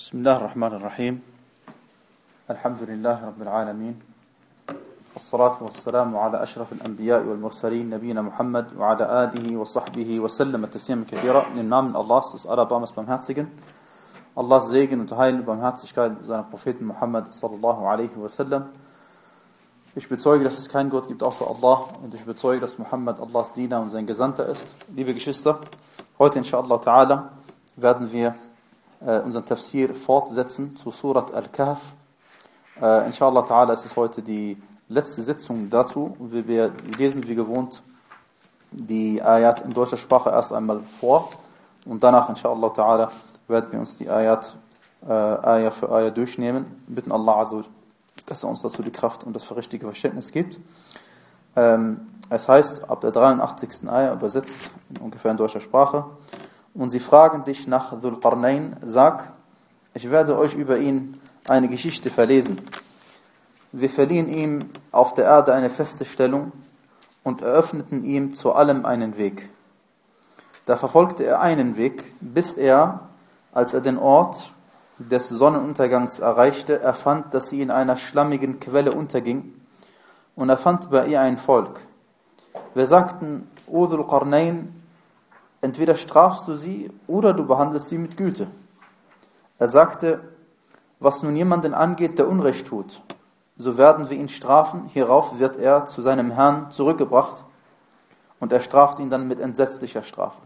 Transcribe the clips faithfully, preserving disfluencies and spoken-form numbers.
بسم الله الرحمن الرحيم الحمد لله رب العالمين والصلاة والسلام على أشرف الأنبياء والمرسلين نبينا Muhammad وعلى آله وصحبه وسلم تسليما كثيرا. Im Namen Allahs des Allerbarmers Barmherzigen, Allahs Segen und Heil und Barmherzigkeit seiner Propheten Muhammad sallallahu alaihi wasallam. Ich bezeuge, dass es keinen Gott gibt außer Allah, und ich bezeuge, dass Muhammad Allahs Diener und sein Gesandter ist. Liebe Geschwister, heute inshallah ta'ala werden wir äh, unseren Tafsir fortsetzen zu Surat Al-Kahf. Äh, inshallah ta'ala ist es heute die letzte Sitzung dazu, und wir, wir lesen wie gewohnt die Ayat in deutscher Sprache erst einmal vor, und danach inshallah ta'ala werden wir uns die Ayat äh, Ayat für Ayat durchnehmen. Wir bitten Allah azza, dass er uns dazu die Kraft und das richtige Verständnis gibt. Ähm, es heißt, ab der dreiundachtzigsten Ayat übersetzt, ungefähr in deutscher Sprache: Und sie fragen dich nach Dhul Qarnayn, sag, ich werde euch über ihn eine Geschichte verlesen. Wir verliehen ihm auf der Erde eine feste Stellung und eröffneten ihm zu allem einen Weg. Da verfolgte er einen Weg, bis er, als er den Ort des Sonnenuntergangs erreichte, erfand, dass sie in einer schlammigen Quelle unterging, und er fand bei ihr ein Volk. Wir sagten: O Dhul Qarnayn, entweder strafst du sie oder du behandelst sie mit Güte. Er sagte: Was nun jemanden angeht, der Unrecht tut, so werden wir ihn strafen. Hierauf wird er zu seinem Herrn zurückgebracht, und er straft ihn dann mit entsetzlicher Strafe.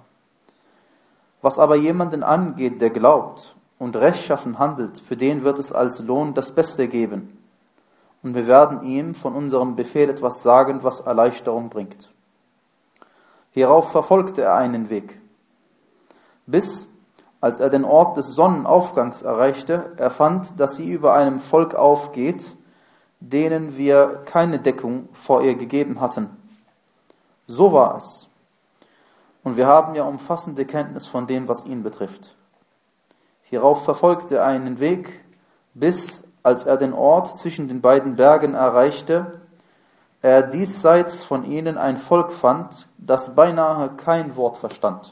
Was aber jemanden angeht, der glaubt und rechtschaffen handelt, für den wird es als Lohn das Beste geben, und wir werden ihm von unserem Befehl etwas sagen, was Erleichterung bringt. Hierauf verfolgte er einen Weg, bis, als er den Ort des Sonnenaufgangs erreichte, er fand, dass sie über einem Volk aufgeht, denen wir keine Deckung vor ihr gegeben hatten. So war es. Und wir haben ja umfassende Kenntnis von dem, was ihn betrifft. Hierauf verfolgte er einen Weg, bis, als er den Ort zwischen den beiden Bergen erreichte, er diesseits von ihnen ein Volk fand, das beinahe kein Wort verstand.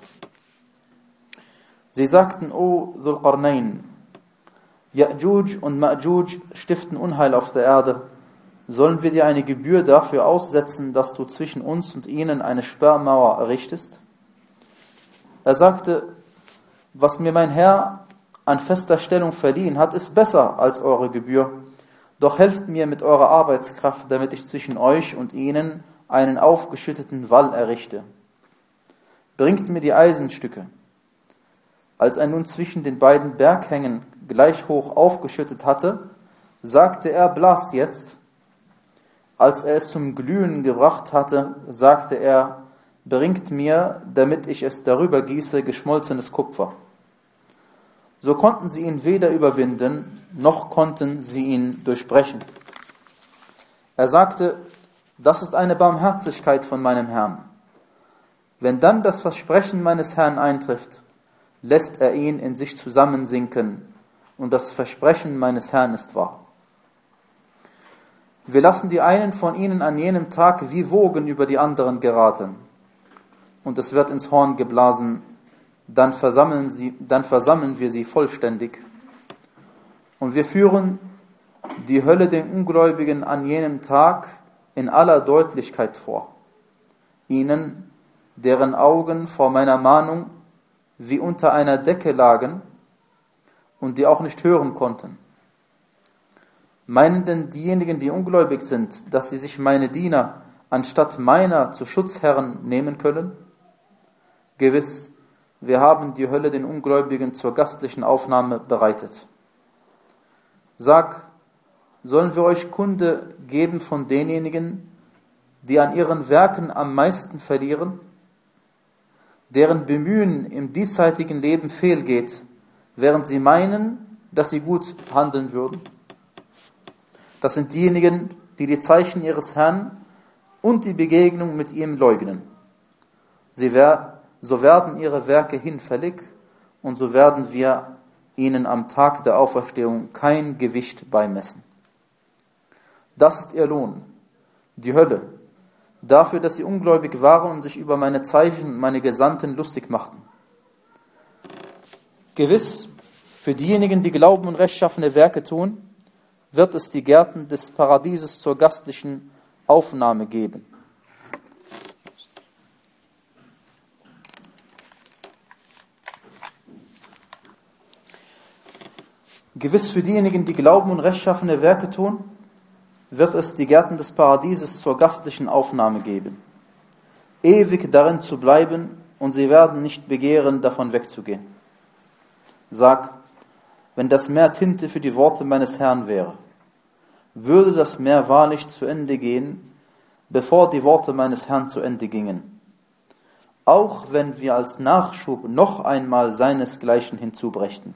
Sie sagten: O Dhul Qarnayn, Ya'juj und Ma'juj stiften Unheil auf der Erde. Sollen wir dir eine Gebühr dafür aussetzen, dass du zwischen uns und ihnen eine Sperrmauer errichtest? Er sagte: Was mir mein Herr an fester Stellung verliehen hat, ist besser als eure Gebühr. Doch helft mir mit eurer Arbeitskraft, damit ich zwischen euch und ihnen einen aufgeschütteten Wall errichte. Bringt mir die Eisenstücke. Als er nun zwischen den beiden Berghängen gleich hoch aufgeschüttet hatte, sagte er: Blast jetzt. Als er es zum Glühen gebracht hatte, sagte er: Bringt mir, damit ich es darüber gieße, geschmolzenes Kupfer. So konnten sie ihn weder überwinden, noch konnten sie ihn durchbrechen. Er sagte: Das ist eine Barmherzigkeit von meinem Herrn. Wenn dann das Versprechen meines Herrn eintrifft, lässt er ihn in sich zusammensinken, und das Versprechen meines Herrn ist wahr. Wir lassen die einen von ihnen an jenem Tag wie Wogen über die anderen geraten, und es wird ins Horn geblasen, dann versammeln sie, dann versammeln wir sie vollständig. Und wir führen die Hölle den Ungläubigen an jenem Tag in aller Deutlichkeit vor, ihnen, deren Augen vor meiner Mahnung wie unter einer Decke lagen und die auch nicht hören konnten. Meinen denn diejenigen, die ungläubig sind, dass sie sich meine Diener anstatt meiner zu Schutzherren nehmen können? Gewiss, wir haben die Hölle den Ungläubigen zur gastlichen Aufnahme bereitet. Sag, sollen wir euch Kunde geben von denjenigen, die an ihren Werken am meisten verlieren, deren Bemühen im diesseitigen Leben fehlgeht, während sie meinen, dass sie gut handeln würden? Das sind diejenigen, die die Zeichen ihres Herrn und die Begegnung mit ihm leugnen. Sie werden So werden ihre Werke hinfällig, und so werden wir ihnen am Tag der Auferstehung kein Gewicht beimessen. Das ist ihr Lohn, die Hölle, dafür, dass sie ungläubig waren und sich über meine Zeichen und meine Gesandten lustig machten. Gewiss, Für diejenigen, die glauben und rechtschaffene Werke tun, wird es die Gärten des Paradieses zur gastlichen Aufnahme geben. Gewiss für diejenigen, die glauben und rechtschaffene Werke tun, wird es die Gärten des Paradieses zur gastlichen Aufnahme geben. Ewig darin zu bleiben, und sie werden nicht begehren, davon wegzugehen. Sag, wenn das Meer Tinte für die Worte meines Herrn wäre, würde das Meer wahrlich zu Ende gehen, bevor die Worte meines Herrn zu Ende gingen. Auch wenn wir als Nachschub noch einmal seinesgleichen hinzubrächten.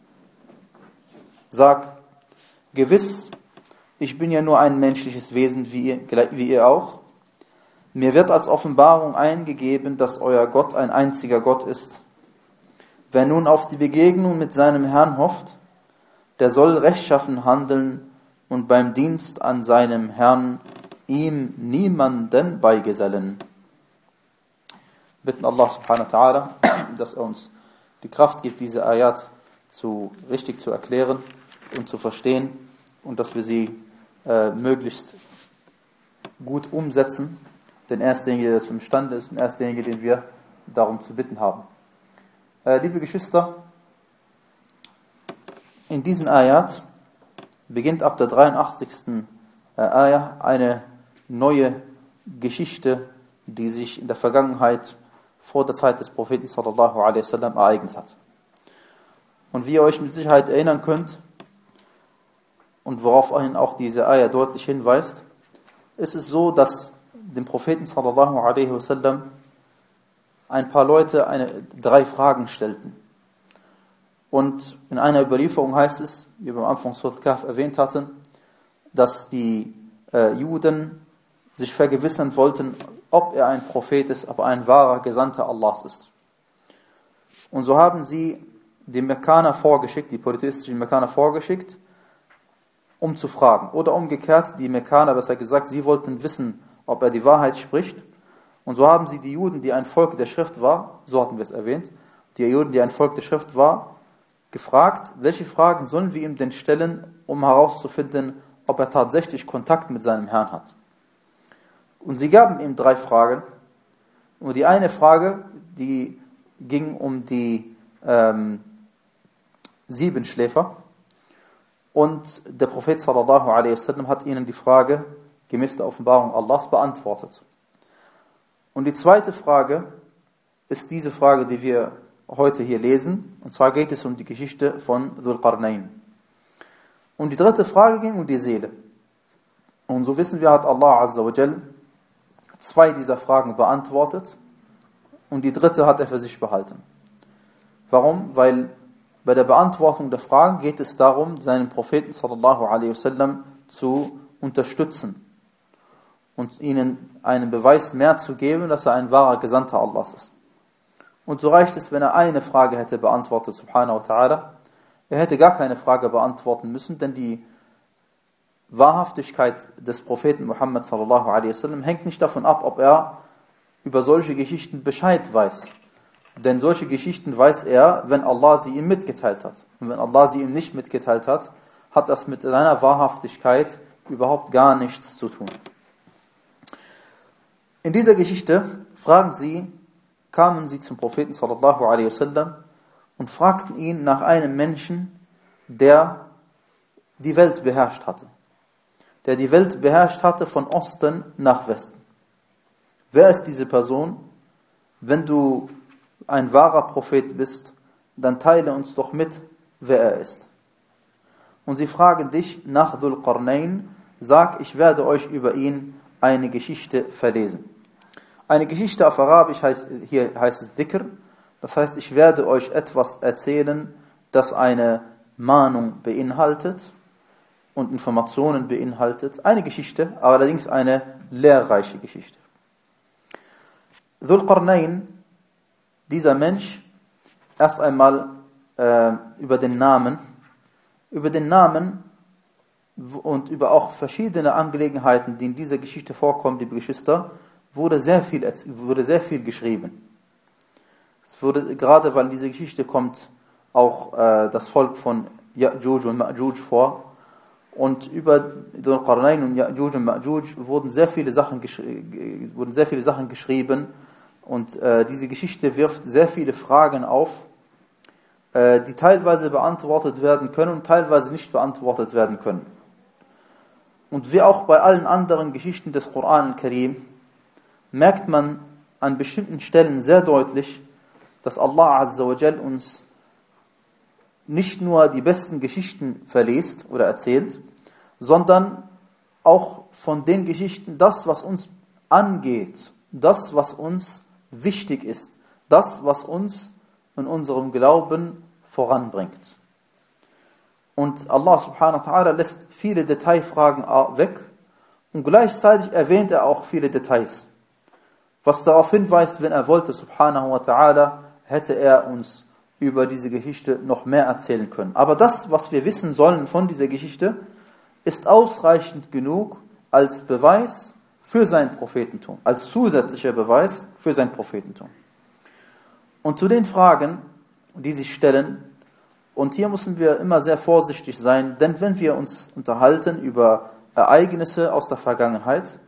Sag, gewiss, ich bin ja nur ein menschliches Wesen, wie ihr, wie ihr auch. Mir wird als Offenbarung eingegeben, dass euer Gott ein einziger Gott ist. Wer nun auf die Begegnung mit seinem Herrn hofft, der soll rechtschaffen handeln und beim Dienst an seinem Herrn ihm niemanden beigesellen. Wir bitten Allah subhanahu wa ta'ala, dass er uns die Kraft gibt, diese Ayat zu, richtig zu erklären und zu verstehen und dass wir sie äh, möglichst gut umsetzen. Denn er ist derjenige, der dazu imstande ist, und er ist derjenige, den wir darum zu bitten haben. Äh, liebe Geschwister, in diesen Ayat beginnt ab der dreiundachtzigsten Äh, Ayah eine neue Geschichte, die sich in der Vergangenheit vor der Zeit des Propheten sallallahu alaihi wasallam ereignet hat. Und wie ihr euch mit Sicherheit erinnern könnt, und worauf einen auch diese Ayah deutlich hinweist, ist es so, dass dem Propheten sallallahu alaihi wasallam ein paar Leute eine, drei Fragen stellten. Und in einer Überlieferung heißt es, wie wir am Anfang Surat Kahf erwähnt hatten, dass die äh, Juden sich vergewissern wollten, ob er ein Prophet ist, ob er ein wahrer Gesandter Allahs ist. Und so haben sie die Mekkaner vorgeschickt, die polytheistischen Mekkaner vorgeschickt, um zu fragen. Oder umgekehrt, die Mekkaner, besser gesagt, sie wollten wissen, ob er die Wahrheit spricht. Und so haben sie die Juden, die ein Volk der Schrift war, so hatten wir es erwähnt, die Juden, die ein Volk der Schrift war, gefragt, welche Fragen sollen wir ihm denn stellen, um herauszufinden, ob er tatsächlich Kontakt mit seinem Herrn hat. Und sie gaben ihm drei Fragen. Und die eine Frage, die ging um die ähm, Siebenschläfer. Und der Prophet sallallahu alaihi wasallam hat ihnen die Frage gemäß der Offenbarung Allahs beantwortet. Und die zweite Frage ist diese Frage, die wir heute hier lesen. Und zwar geht es um die Geschichte von Dhul Qarnayn. Und die dritte Frage ging um die Seele. Und so wissen wir, hat Allah Azza wa Jal zwei dieser Fragen beantwortet und die dritte hat er für sich behalten. Warum? Weil bei der Beantwortung der Fragen geht es darum, seinen Propheten sallallahu alaihi wasallam zu unterstützen und ihnen einen Beweis mehr zu geben, dass er ein wahrer Gesandter Allahs ist. Und so reicht es, wenn er eine Frage hätte beantwortet, subhanahu wa ta'ala. Er hätte gar keine Frage beantworten müssen, denn die Wahrhaftigkeit des Propheten Muhammad sallallahu alaihi wasallam hängt nicht davon ab, ob er über solche Geschichten Bescheid weiß. Denn solche Geschichten weiß er, wenn Allah sie ihm mitgeteilt hat. Und wenn Allah sie ihm nicht mitgeteilt hat, hat das mit seiner Wahrhaftigkeit überhaupt gar nichts zu tun. In dieser Geschichte fragen sie, kamen sie zum Propheten sallallahu alaihi wasallam und fragten ihn nach einem Menschen, der die Welt beherrscht hatte. Der die Welt beherrscht hatte von Osten nach Westen. Wer ist diese Person? Wenn du ein wahrer Prophet bist, dann teile uns doch mit, wer er ist. Und sie fragen dich nach Dhul Qarnayn, sag, ich werde euch über ihn eine Geschichte verlesen. Eine Geschichte auf Arabisch heißt, hier heißt es Dhikr, das heißt, ich werde euch etwas erzählen, das eine Mahnung beinhaltet und Informationen beinhaltet. Eine Geschichte, aber allerdings eine lehrreiche Geschichte. Dhul Qarnayn, dieser Mensch, erst einmal äh, über den Namen, über den Namen und über auch verschiedene Angelegenheiten, die in dieser Geschichte vorkommen, liebe Geschwister, wurde sehr viel, wurde sehr viel geschrieben. Es wurde, gerade weil diese Geschichte kommt auch äh, das Volk von Ya'juj und Ma'juj vor. Und über Dhul Qarnayn und Ya'juj und Ma'juj wurden sehr viele Sachen, geschri- wurden sehr viele Sachen geschrieben. Und äh, diese Geschichte wirft sehr viele Fragen auf, äh, die teilweise beantwortet werden können und teilweise nicht beantwortet werden können. Und wie auch bei allen anderen Geschichten des Koran al-Karim merkt man an bestimmten Stellen sehr deutlich, dass Allah Azza wa Jal uns nicht nur die besten Geschichten verliest oder erzählt, sondern auch von den Geschichten das, was uns angeht, das, was uns wichtig ist, das, was uns in unserem Glauben voranbringt. Und Allah subhanahu wa ta'ala lässt viele Detailfragen weg und gleichzeitig erwähnt er auch viele Details. Was darauf hinweist, wenn er wollte, subhanahu wa ta'ala, hätte er uns über diese Geschichte noch mehr erzählen können. Aber das, was wir wissen sollen von dieser Geschichte, ist ausreichend genug als Beweis für sein Prophetentum, als zusätzlicher Beweis für sein Prophetentum. Und zu den Fragen, die sich stellen, und hier müssen wir immer sehr vorsichtig sein, denn wenn wir uns unterhalten über Ereignisse aus der Vergangenheit,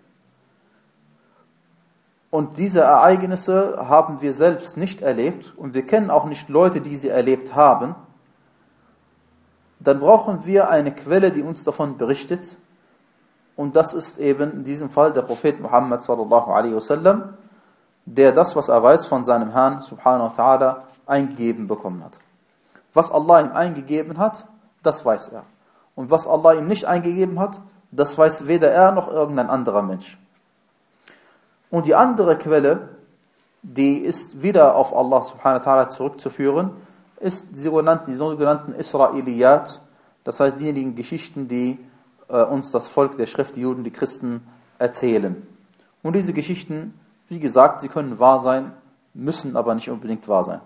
und diese Ereignisse haben wir selbst nicht erlebt, und wir kennen auch nicht Leute, die sie erlebt haben, dann brauchen wir eine Quelle, die uns davon berichtet, und das ist eben in diesem Fall der Prophet Muhammad sallallahu alaihi wasallam, der das, was er weiß von seinem Herrn subhanahu wa ta'ala, eingegeben bekommen hat. Was Allah ihm eingegeben hat, das weiß er. Und was Allah ihm nicht eingegeben hat, das weiß weder er noch irgendein anderer Mensch. Und die andere Quelle, die ist wieder auf Allah subhanahu wa ta'ala zurückzuführen, ist die sogenannten, die sogenannten Israeliyat, das heißt diejenigen Geschichten, die äh, uns das Volk der Schrift, die Juden, die Christen erzählen. Und diese Geschichten, wie gesagt, sie können wahr sein, müssen aber nicht unbedingt wahr sein.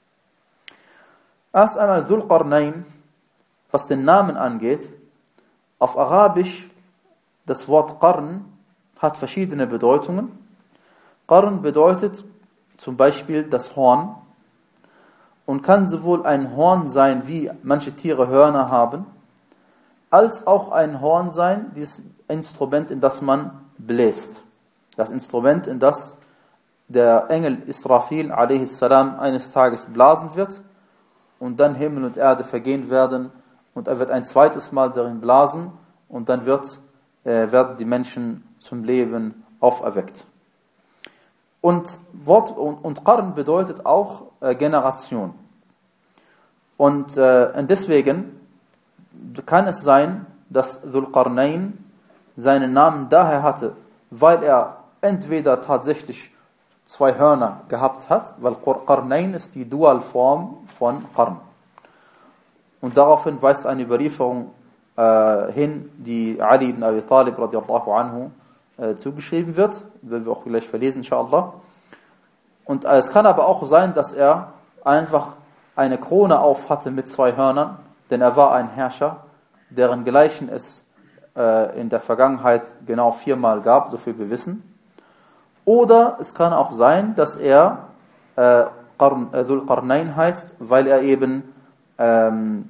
Erst einmal Dhul Qarnayn, was den Namen angeht. Auf Arabisch, das Wort Qarn hat verschiedene Bedeutungen. Qarn bedeutet zum Beispiel das Horn und kann sowohl ein Horn sein, wie manche Tiere Hörner haben, als auch ein Horn sein, dieses Instrument, in das man bläst. Das Instrument, in das der Engel Israfil a.s. eines Tages blasen wird und dann Himmel und Erde vergehen werden und er wird ein zweites Mal darin blasen und dann wird, äh, werden die Menschen zum Leben auferweckt. Und Wort und, und Qarn bedeutet auch äh, Generation. Und, äh, und deswegen kann es sein, dass Dhul Qarnayn seinen Namen daher hatte, weil er entweder tatsächlich zwei Hörner gehabt hat, weil Qarnayn ist die Dualform von Qarn. Und daraufhin weist eine Überlieferung äh, hin, die Ali ibn Abi Talib radiallahu anhu äh, zugeschrieben wird, werden wir auch gleich verlesen, inshallah. Und äh, es kann aber auch sein, dass er einfach eine Krone auf hatte mit zwei Hörnern, denn er war ein Herrscher, deren Gleichen es äh, in der Vergangenheit genau viermal gab, so viel wir wissen. Oder es kann auch sein, dass er äh, Qarn, äh, Dhul Qarnayn heißt, weil er eben ähm,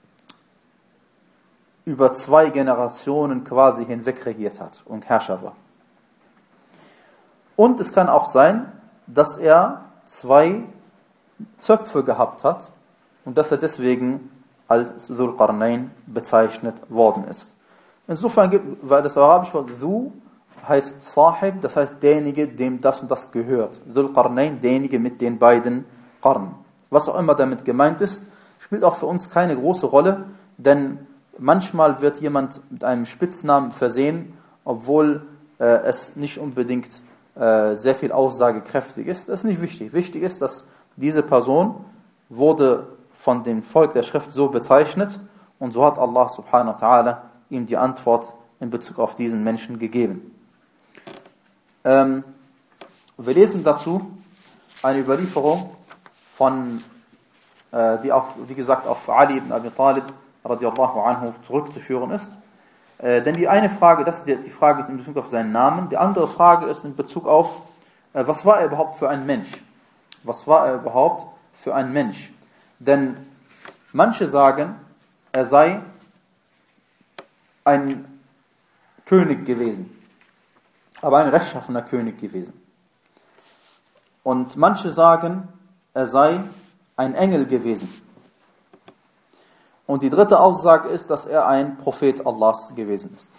über zwei Generationen quasi hinweg regiert hat und Herrscher war. Und es kann auch sein, dass er zwei Zöpfe gehabt hat und dass er deswegen als Dhul Qarnayn bezeichnet worden ist. Insofern gibt, weil das arabische Wort Dhu heißt Sahib, das heißt derjenige, dem das und das gehört. Dhul Qarnayn, derjenige mit den beiden Qarn. Was auch immer damit gemeint ist, spielt auch für uns keine große Rolle, denn manchmal wird jemand mit einem Spitznamen versehen, obwohl äh, es nicht unbedingt äh, sehr viel aussagekräftig ist. Das ist nicht wichtig. Wichtig ist, dass diese Person wurde von dem Volk der Schrift so bezeichnet und so hat Allah subhanahu wa ta'ala ihm die Antwort in Bezug auf diesen Menschen gegeben. Ähm, wir lesen dazu eine Überlieferung von, äh, die auf, wie gesagt, auf Ali ibn Abi Talib radiallahu anhu zurückzuführen ist. Äh, denn die eine Frage, das ist die, die Frage in Bezug auf seinen Namen, die andere Frage ist in Bezug auf, äh, was war er überhaupt für ein Mensch? Was war er überhaupt für ein Mensch? Denn Manche sagen, er sei ein König gewesen, aber ein rechtschaffener König gewesen. Und manche sagen, er sei ein Engel gewesen. Und die dritte Aussage ist, dass er ein Prophet Allahs gewesen ist.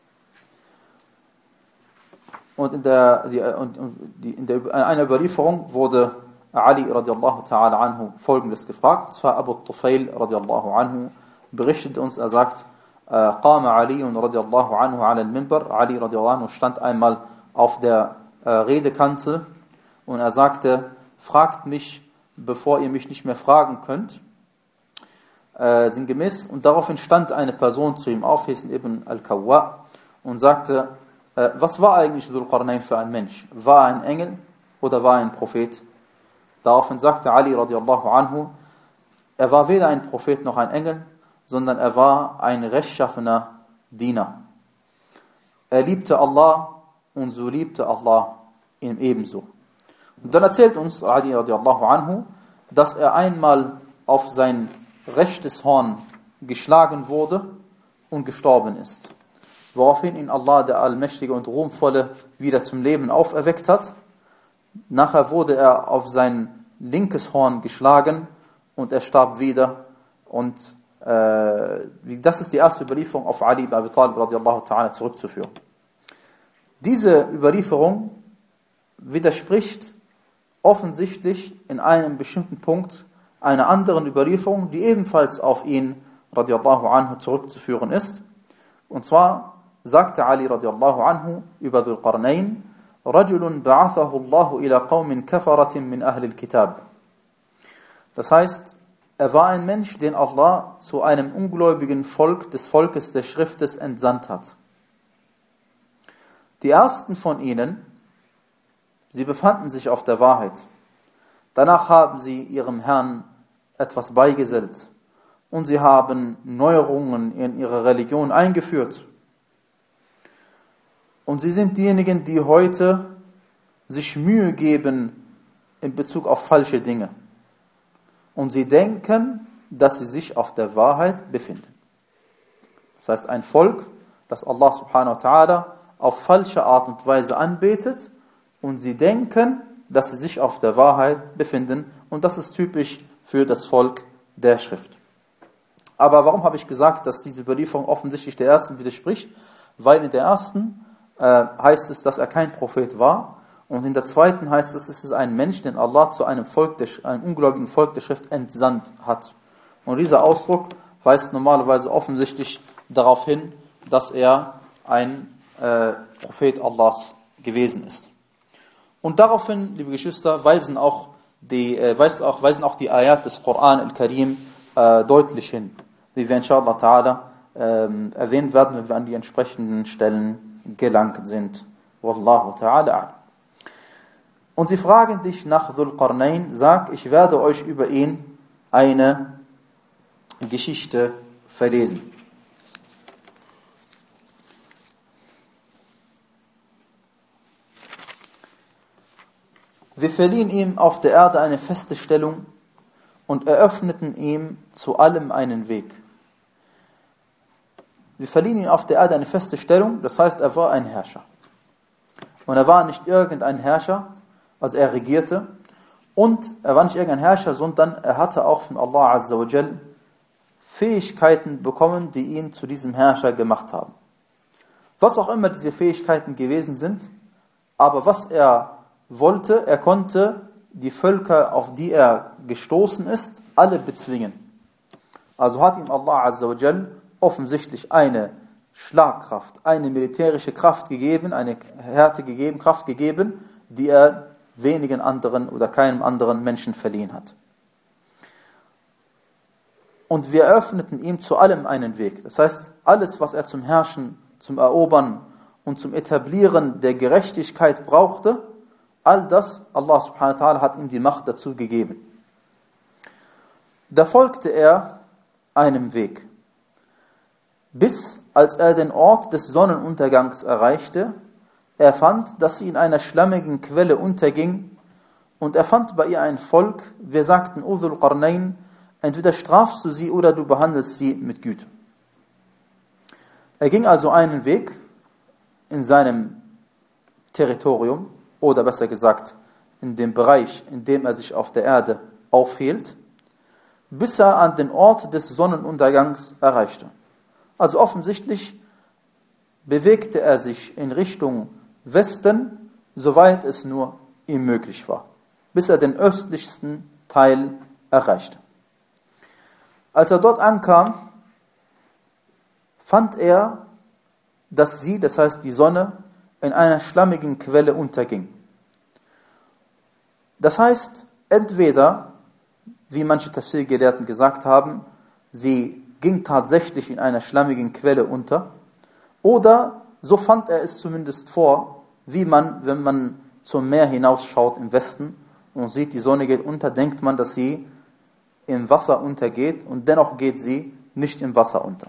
Und in, der, die, und, und die, in, der, in einer Überlieferung wurde Ali radiallahu ta'ala anhu folgendes gefragt. Und zwar Abu Tufail radiallahu anhu berichtet uns, er sagt, Qama Ali radiallahu anhu ala al-Minbar. Ali radiallahu anhu stand einmal auf der äh, Redekante und er sagte, fragt mich, bevor ihr mich nicht mehr fragen könnt. Äh, sinngemäß. Und daraufhin stand eine Person zu ihm auf, hieß Ibn al-Kawwa, und sagte, äh, was war eigentlich Dhul Qarnayn für ein Mensch? War er ein Engel oder war er ein Prophet? Daraufhin sagte Ali radiallahu anhu, er war weder ein Prophet noch ein Engel, sondern er war ein rechtschaffener Diener. Er liebte Allah und so liebte Allah ihm ebenso. Und dann erzählt uns Ali radiallahu anhu, dass er einmal auf sein rechtes Horn geschlagen wurde und gestorben ist. Woraufhin ihn Allah, der Allmächtige und Ruhmvolle, wieder zum Leben auferweckt hat. Nachher wurde er auf sein linkes Horn geschlagen und er starb wieder. Und äh, das ist die erste Überlieferung auf Ali ibn Abi Talib radiallahu ta'ala zurückzuführen. Diese Überlieferung widerspricht offensichtlich in einem bestimmten Punkt einer anderen Überlieferung, die ebenfalls auf ihn radiallahu anhu zurückzuführen ist. Und zwar sagte Ali radiallahu anhu über Dhul Qarnayn, رَجُلٌ بَعَثَهُ اللَّهُ إِلَى قَوْمٍ كَفَرَةٍ مِنْ أَهْلِ الْكِتَابِ. Das heißt, er war ein Mensch, den Allah zu einem ungläubigen Volk des Volkes der Schriftes entsandt hat. Die ersten von ihnen, sie befanden sich auf der Wahrheit. Danach haben sie ihrem Herrn etwas beigesellt und sie haben Neuerungen in ihre Religion eingeführt. Und sie sind diejenigen, die heute sich Mühe geben in Bezug auf falsche Dinge. Und sie denken, dass sie sich auf der Wahrheit befinden. Das heißt, ein Volk, das Allah subhanahu wa ta'ala auf falsche Art und Weise anbetet und sie denken, dass sie sich auf der Wahrheit befinden. Und das ist typisch für das Volk der Schrift. Aber warum habe ich gesagt, dass diese Überlieferung offensichtlich der ersten widerspricht? Weil in der ersten äh, heißt es, dass er kein Prophet war. Und in der zweiten heißt es, es ist ein Mensch, den Allah zu einem Volk, der, einem ungläubigen Volk der Schrift entsandt hat. Und dieser Ausdruck weist normalerweise offensichtlich darauf hin, dass er ein äh, Prophet Allahs gewesen ist. Und daraufhin, liebe Geschwister, weisen auch die, äh, weisen auch, weisen auch die Ayat des Koran al-Karim äh, deutlich hin, wie wir inshallah ta'ala äh, erwähnt werden, wenn wir an die entsprechenden Stellen gelangt sind. Wallahu ta'ala a'lam. Und sie fragen dich nach Dhul Qarnayn, sag, ich werde euch über ihn eine Geschichte verlesen. Wir verliehen ihm auf der Erde eine feste Stellung und eröffneten ihm zu allem einen Weg. Wir verliehen ihm auf der Erde eine feste Stellung, das heißt, er war ein Herrscher. Und er war nicht irgendein Herrscher, also er regierte, und er war nicht irgendein Herrscher, sondern er hatte auch von Allah Azza wa Jal Fähigkeiten bekommen, die ihn zu diesem Herrscher gemacht haben. Was auch immer diese Fähigkeiten gewesen sind, aber was er wollte, er konnte die Völker, auf die er gestoßen ist, alle bezwingen. Also hat ihm Allah Azza wa Jal offensichtlich eine Schlagkraft, eine militärische Kraft gegeben, eine Härte gegeben, Kraft gegeben, die er wenigen anderen oder keinem anderen Menschen verliehen hat. Und wir eröffneten ihm zu allem einen Weg. Das heißt, alles, was er zum Herrschen, zum Erobern und zum Etablieren der Gerechtigkeit brauchte, all das, Allah subhanahu wa ta'ala hat ihm die Macht dazu gegeben. Da folgte er einem Weg, bis als er den Ort des Sonnenuntergangs erreichte. Er fand, dass sie in einer schlammigen Quelle unterging und er fand bei ihr ein Volk. Wir sagten, O Dhul Qarnayn, entweder strafst du sie oder du behandelst sie mit Güte. Er ging also einen Weg in seinem Territorium, oder besser gesagt, in dem Bereich, in dem er sich auf der Erde aufhielt, bis er an den Ort des Sonnenuntergangs erreichte. Also offensichtlich bewegte er sich in Richtung Westen, soweit es nur ihm möglich war, bis er den östlichsten Teil erreichte. Als er dort ankam, fand er, dass sie, das heißt die Sonne, in einer schlammigen Quelle unterging. Das heißt, entweder, wie manche Tafsir-Gelehrten gesagt haben, sie ging tatsächlich in einer schlammigen Quelle unter, oder so fand er es zumindest vor, wie man, wenn man zum Meer hinausschaut im Westen und sieht, die Sonne geht unter, denkt man, dass sie im Wasser untergeht, und dennoch geht sie nicht im Wasser unter.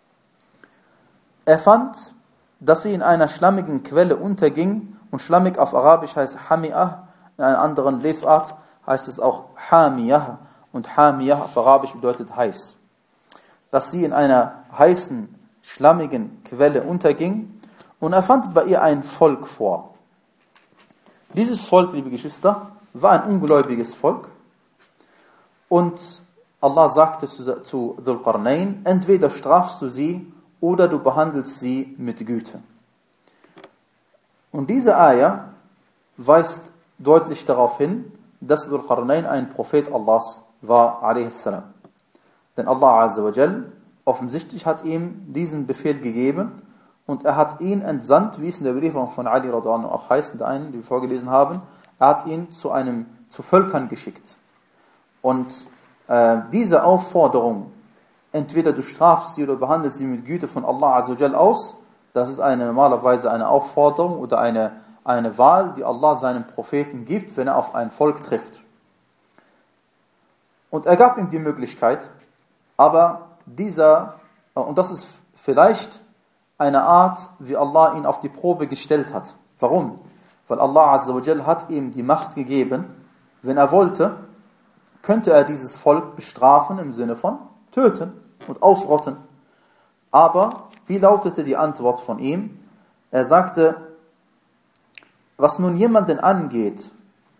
Er fand, dass sie in einer schlammigen Quelle unterging, und schlammig auf Arabisch heißt Hami'ah, in einer anderen Lesart heißt es auch Hamiyah, und Hamiyah auf Arabisch bedeutet heiß. Dass sie in einer heißen, schlammigen Quelle unterging, und er fand bei ihr ein Volk vor. Dieses Volk, liebe Geschwister, war ein ungläubiges Volk, und Allah sagte zu, zu Dhul Qarnayn, entweder strafst du sie oder du behandelst sie mit Güte. Und diese Ayah weist deutlich darauf hin, dass Dhul Qarnayn ein Prophet Allahs war, a.s. Denn Allah Azza wa Jal offensichtlich hat ihm diesen Befehl gegeben, und er hat ihn entsandt, wie es in der Überlieferung von Ali radhiyallahu anhu auch heißt, in der einen, die wir vorgelesen haben, er hat ihn zu einem, zu Völkern geschickt. Und äh, diese Aufforderung, entweder du strafst sie oder behandelst sie mit Güte von Allah Azza wa Jal aus, das ist eine, normalerweise eine Aufforderung oder eine, eine Wahl, die Allah seinem Propheten gibt, wenn er auf ein Volk trifft. Und er gab ihm die Möglichkeit, aber dieser, und das ist vielleicht eine Art, wie Allah ihn auf die Probe gestellt hat. Warum? Weil Allah Azza wa Jal hat ihm die Macht gegeben, wenn er wollte, könnte er dieses Volk bestrafen im Sinne von töten und ausrotten. Aber wie lautete die Antwort von ihm? Er sagte, was nun jemanden angeht,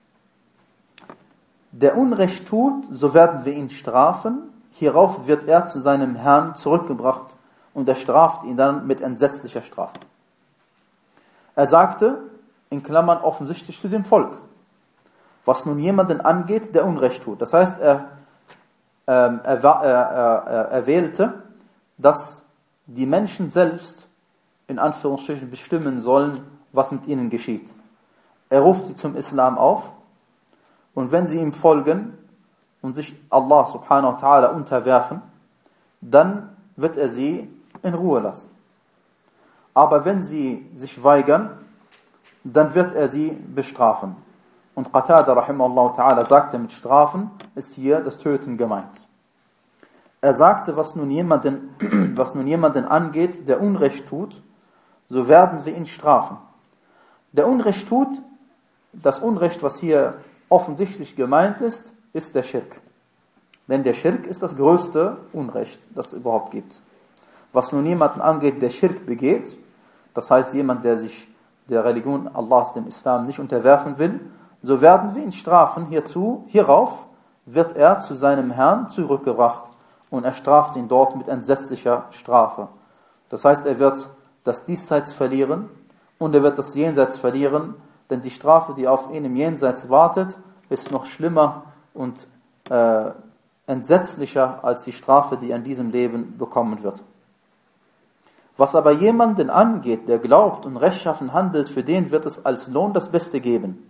der Unrecht tut, so werden wir ihn strafen. Hierauf wird er zu seinem Herrn zurückgebracht, und er straft ihn dann mit entsetzlicher Strafe. Er sagte, in Klammern offensichtlich zu dem Volk, was nun jemanden angeht, der Unrecht tut. Das heißt, er, ähm, er, er, er, er wählte, dass die Menschen selbst in Anführungsstrichen bestimmen sollen, was mit ihnen geschieht. Er ruft sie zum Islam auf, und wenn sie ihm folgen und sich Allah subhanahu wa ta'ala unterwerfen, dann wird er sie in Ruhe lassen. Aber wenn sie sich weigern, dann wird er sie bestrafen. Und Qatada rahimahullah ta'ala sagte, mit Strafen ist hier das Töten gemeint. Er sagte, was nun jemanden, was nun jemanden angeht, der Unrecht tut, so werden wir ihn strafen. Der Unrecht tut, das Unrecht, was hier offensichtlich gemeint ist, ist der Schirk. Denn der Schirk ist das größte Unrecht, das es überhaupt gibt. Was nun jemanden angeht, der Schirk begeht, das heißt jemand, der sich der Religion Allahs, dem Islam, nicht unterwerfen will, so werden wir ihn strafen. Hierzu, hierauf wird er zu seinem Herrn zurückgebracht, und er straft ihn dort mit entsetzlicher Strafe. Das heißt, er wird das Diesseits verlieren und er wird das Jenseits verlieren, denn die Strafe, die auf ihn im Jenseits wartet, ist noch schlimmer und äh, entsetzlicher als die Strafe, die er in diesem Leben bekommen wird. Was aber jemanden angeht, der glaubt und rechtschaffen handelt, für den wird es als Lohn das Beste geben.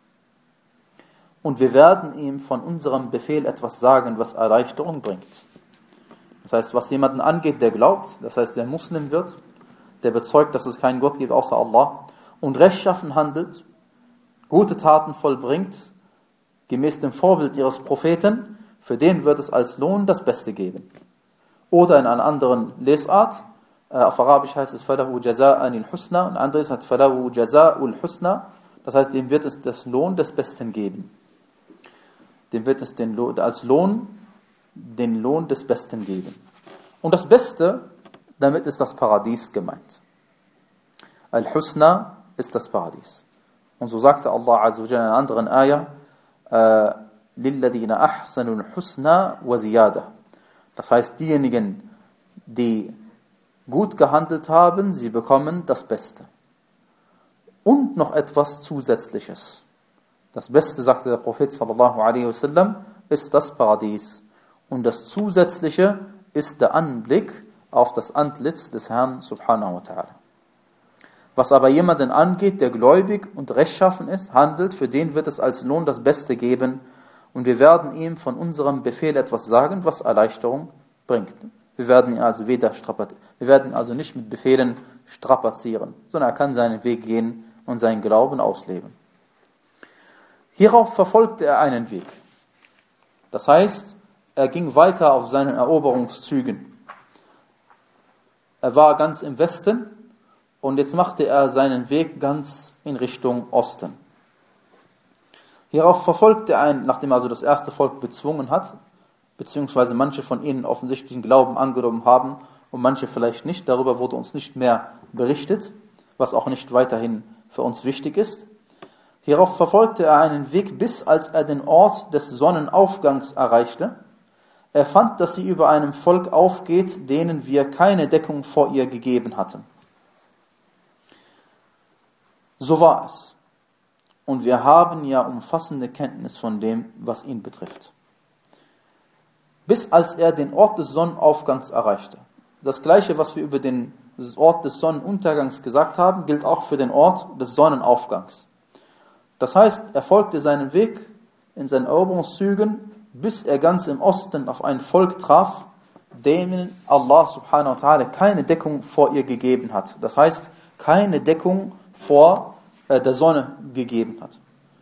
Und wir werden ihm von unserem Befehl etwas sagen, was Erleichterung bringt. Das heißt, was jemanden angeht, der glaubt, das heißt, der Muslim wird, der bezeugt, dass es keinen Gott gibt außer Allah, und rechtschaffen handelt, gute Taten vollbringt, gemäß dem Vorbild ihres Propheten, für den wird es als Lohn das Beste geben. Oder in einer anderen Lesart, auf Arabisch heißt es فَلَهُ جَزَاءً الْحُسْنَى, und anderes hat فَلَهُ جَزَاءُ الْحُسْنَى, das heißt, dem wird es das Lohn des Besten geben. Dem wird es den, als Lohn den Lohn des Besten geben. Und das Beste, damit ist das Paradies gemeint. Al-Husna ist das Paradies. Und so sagte Allah Azza wa Jalla in einer anderen Ayah, لِلَّذِينَ أَحْسَنُوا الْحُسْنَى وَزِيَادَةً. Das heißt, diejenigen, die gut gehandelt haben, sie bekommen das Beste. Und noch etwas Zusätzliches. Das Beste, sagte der Prophet sallallahu alaihi wasallam, ist das Paradies. Und das Zusätzliche ist der Anblick auf das Antlitz des Herrn subhanahu wa ta'ala. Was aber jemanden angeht, der gläubig und rechtschaffen ist, handelt, für den wird es als Lohn das Beste geben. Und wir werden ihm von unserem Befehl etwas sagen, was Erleichterung bringt. Wir werden ihn also weder strapazieren. Wir werden also nicht mit Befehlen strapazieren, sondern er kann seinen Weg gehen und seinen Glauben ausleben. Hierauf verfolgte er einen Weg. Das heißt, er ging weiter auf seinen Eroberungszügen. Er war ganz im Westen und jetzt machte er seinen Weg ganz in Richtung Osten. Hierauf verfolgte er einen, nachdem er also das erste Volk bezwungen hat, beziehungsweise manche von ihnen offensichtlichen Glauben angenommen haben und manche vielleicht nicht. Darüber wurde uns nicht mehr berichtet, was auch nicht weiterhin für uns wichtig ist. Hierauf verfolgte er einen Weg, bis als er den Ort des Sonnenaufgangs erreichte. Er fand, dass sie über einem Volk aufgeht, denen wir keine Deckung vor ihr gegeben hatten. So war es. Und wir haben ja umfassende Kenntnis von dem, was ihn betrifft. Bis als er den Ort des Sonnenaufgangs erreichte. Das Gleiche, was wir über den Ort des Sonnenuntergangs gesagt haben, gilt auch für den Ort des Sonnenaufgangs. Das heißt, er folgte seinen Weg in seinen Eroberungszügen, bis er ganz im Osten auf ein Volk traf, denen Allah subhanahu wa ta'ala keine Deckung vor ihr gegeben hat. Das heißt, keine Deckung vor äh, der Sonne gegeben hat.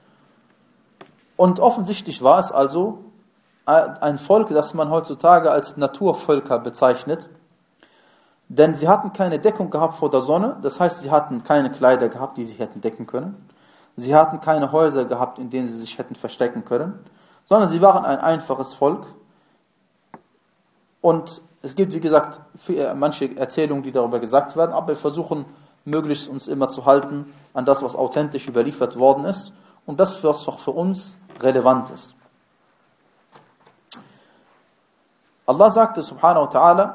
Und offensichtlich war es also ein Volk, das man heutzutage als Naturvölker bezeichnet, denn sie hatten keine Deckung gehabt vor der Sonne, das heißt, sie hatten keine Kleider gehabt, die sie hätten decken können, sie hatten keine Häuser gehabt, in denen sie sich hätten verstecken können, sondern sie waren ein einfaches Volk. Und es gibt, wie gesagt, manche Erzählungen, die darüber gesagt werden, aber wir versuchen, möglichst uns immer zu halten an das, was authentisch überliefert worden ist und das, was auch für uns relevant ist. Allah sagte subhanahu wa ta'ala,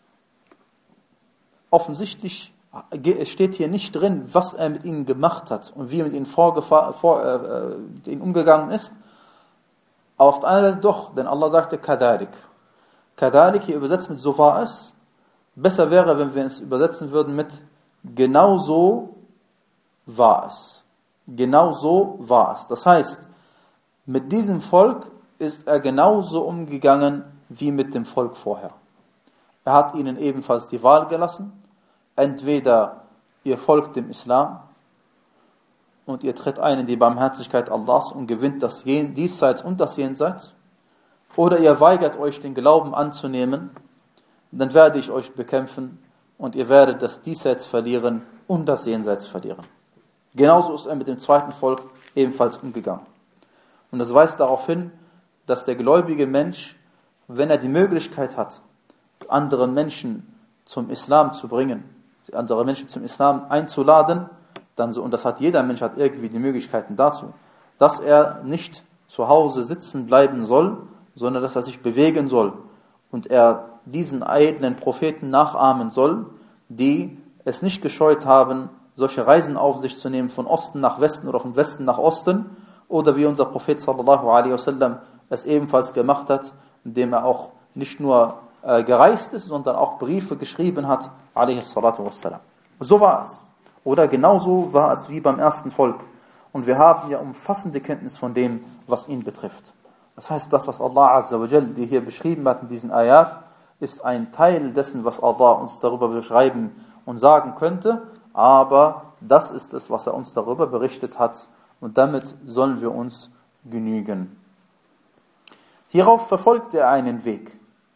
offensichtlich steht hier nicht drin, was er mit ihnen gemacht hat und wie er mit ihnen, vorgefahr, vor, äh, mit ihnen umgegangen ist. Aber auf der anderen Seite doch, denn Allah sagte kadalik. Kadalik hier übersetzt mit so war es. Besser wäre, wenn wir es übersetzen würden mit genau so war es. Genau so war es. Das heißt, mit diesem Volk ist er genauso umgegangen wie mit dem Volk vorher. Er hat ihnen ebenfalls die Wahl gelassen. Entweder ihr folgt dem Islam und ihr tritt ein in die Barmherzigkeit Allahs und gewinnt das Diesseits und das Jenseits, oder ihr weigert euch den Glauben anzunehmen, dann werde ich euch bekämpfen und ihr werdet das Diesseits verlieren und das Jenseits verlieren. Genauso ist er mit dem zweiten Volk ebenfalls umgegangen. Und das weist darauf hin, dass der gläubige Mensch, wenn er die Möglichkeit hat, andere Menschen zum Islam zu bringen, andere Menschen zum Islam einzuladen, dann so, und das hat jeder Mensch, hat irgendwie die Möglichkeiten dazu, dass er nicht zu Hause sitzen bleiben soll, sondern dass er sich bewegen soll und er diesen edlen Propheten nachahmen soll, die es nicht gescheut haben, solche Reisen auf sich zu nehmen, von Osten nach Westen oder von Westen nach Osten, oder wie unser Prophet sallallahu alaihi wasallam es ebenfalls gemacht hat, indem er auch nicht nur äh, gereist ist, sondern auch Briefe geschrieben hat, alaihi salatu wassalam. So war es. Oder genauso war es wie beim ersten Volk. Und wir haben ja umfassende Kenntnis von dem, was ihn betrifft. Das heißt, das, was Allah Azza wa Jal die hier beschrieben hat in diesen Ayat, ist ein Teil dessen, was Allah uns darüber beschreiben und sagen könnte, aber das ist es, was er uns darüber berichtet hat, und damit sollen wir uns genügen. Hierauf verfolgt er einen Weg.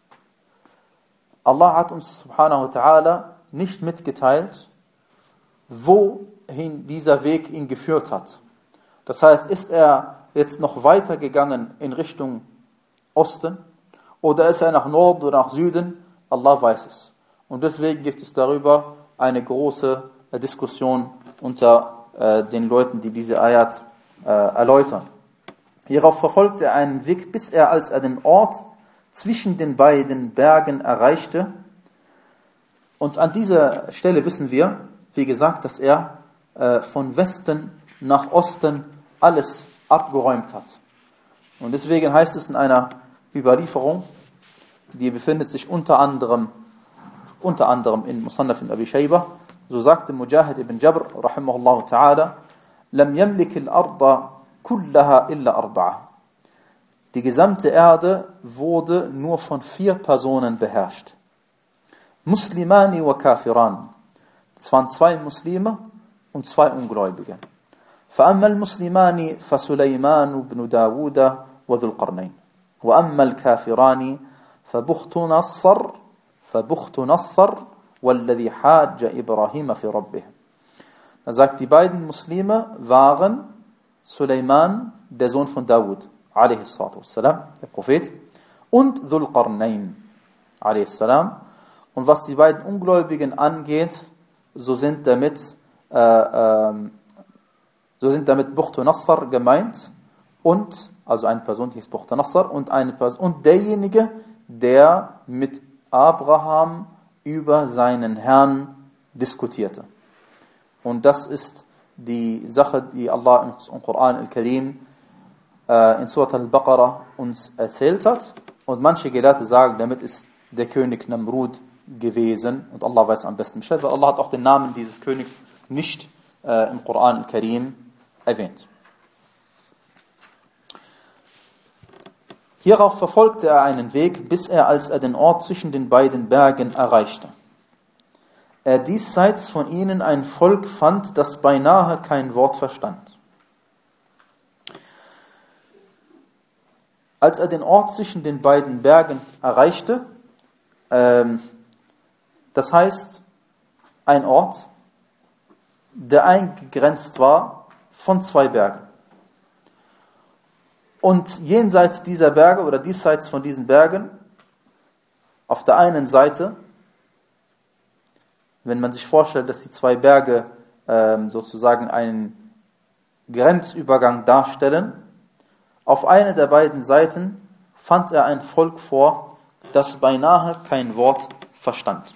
Allah hat uns subhanahu wa ta'ala nicht mitgeteilt, wohin dieser Weg ihn geführt hat. Das heißt, ist er jetzt noch weiter gegangen in Richtung Osten Oder ist er nach Norden oder nach Süden? Allah weiß es. Und deswegen gibt es darüber eine große äh, Diskussion unter äh, den Leuten, die diese Ayat äh, erläutern. Hierauf verfolgte er einen Weg, bis er, als er den Ort zwischen den beiden Bergen erreichte. Und an dieser Stelle wissen wir, wie gesagt, dass er äh, von Westen nach Osten alles abgeräumt hat. Und deswegen heißt es in einer Überlieferung, die befindet sich unter anderem unter anderem in Musannaf ibn Abi Shaybah, so sagte Mujahid ibn Jabr rahimahullah ta'ala, lam yamlik al-arda kullaha illa arba'a. Die gesamte Erde wurde nur von vier Personen beherrscht. Muslimani wa kafiran. Das waren zwei Muslime und zwei Ungläubige. فأما المسلمان فسليمان بن داود وذو القرنين وأما الكافران فبخت نصر فبخت نصر والذي حاج إبراهيم في ربه. Er sagt, die beiden Muslime waren Suleiman, der Sohn von Dawud, a.s., der Prophet, und Dhul Qarnayn, a.s. Und was die beiden Ungläubigen angeht, so sind damit, äh, äh, so sind damit Bukht Nasr gemeint, und, also eine Person, die ist Bukht Nasr, und, eine Person, und derjenige, der mit Abraham über seinen Herrn diskutierte. Und das ist die Sache, die Allah im Koran al-Karim äh, in Surat al-Baqarah uns erzählt hat. Und manche Gelehrte sagen, damit ist der König Namrud gewesen. Und Allah weiß am besten Bescheid, weil Allah hat auch den Namen dieses Königs nicht äh, im Koran al-Karim erwähnt. Hierauf verfolgte er einen Weg, bis er, als er den Ort zwischen den beiden Bergen erreichte, er diesseits von ihnen ein Volk fand, das beinahe kein Wort verstand. Als er den Ort zwischen den beiden Bergen erreichte, ähm, das heißt, ein Ort, der eingegrenzt war von zwei Bergen. Und jenseits dieser Berge oder diesseits von diesen Bergen, auf der einen Seite, wenn man sich vorstellt, dass die zwei Berge ähm, sozusagen einen Grenzübergang darstellen, auf einer der beiden Seiten fand er ein Volk vor, das beinahe kein Wort verstand.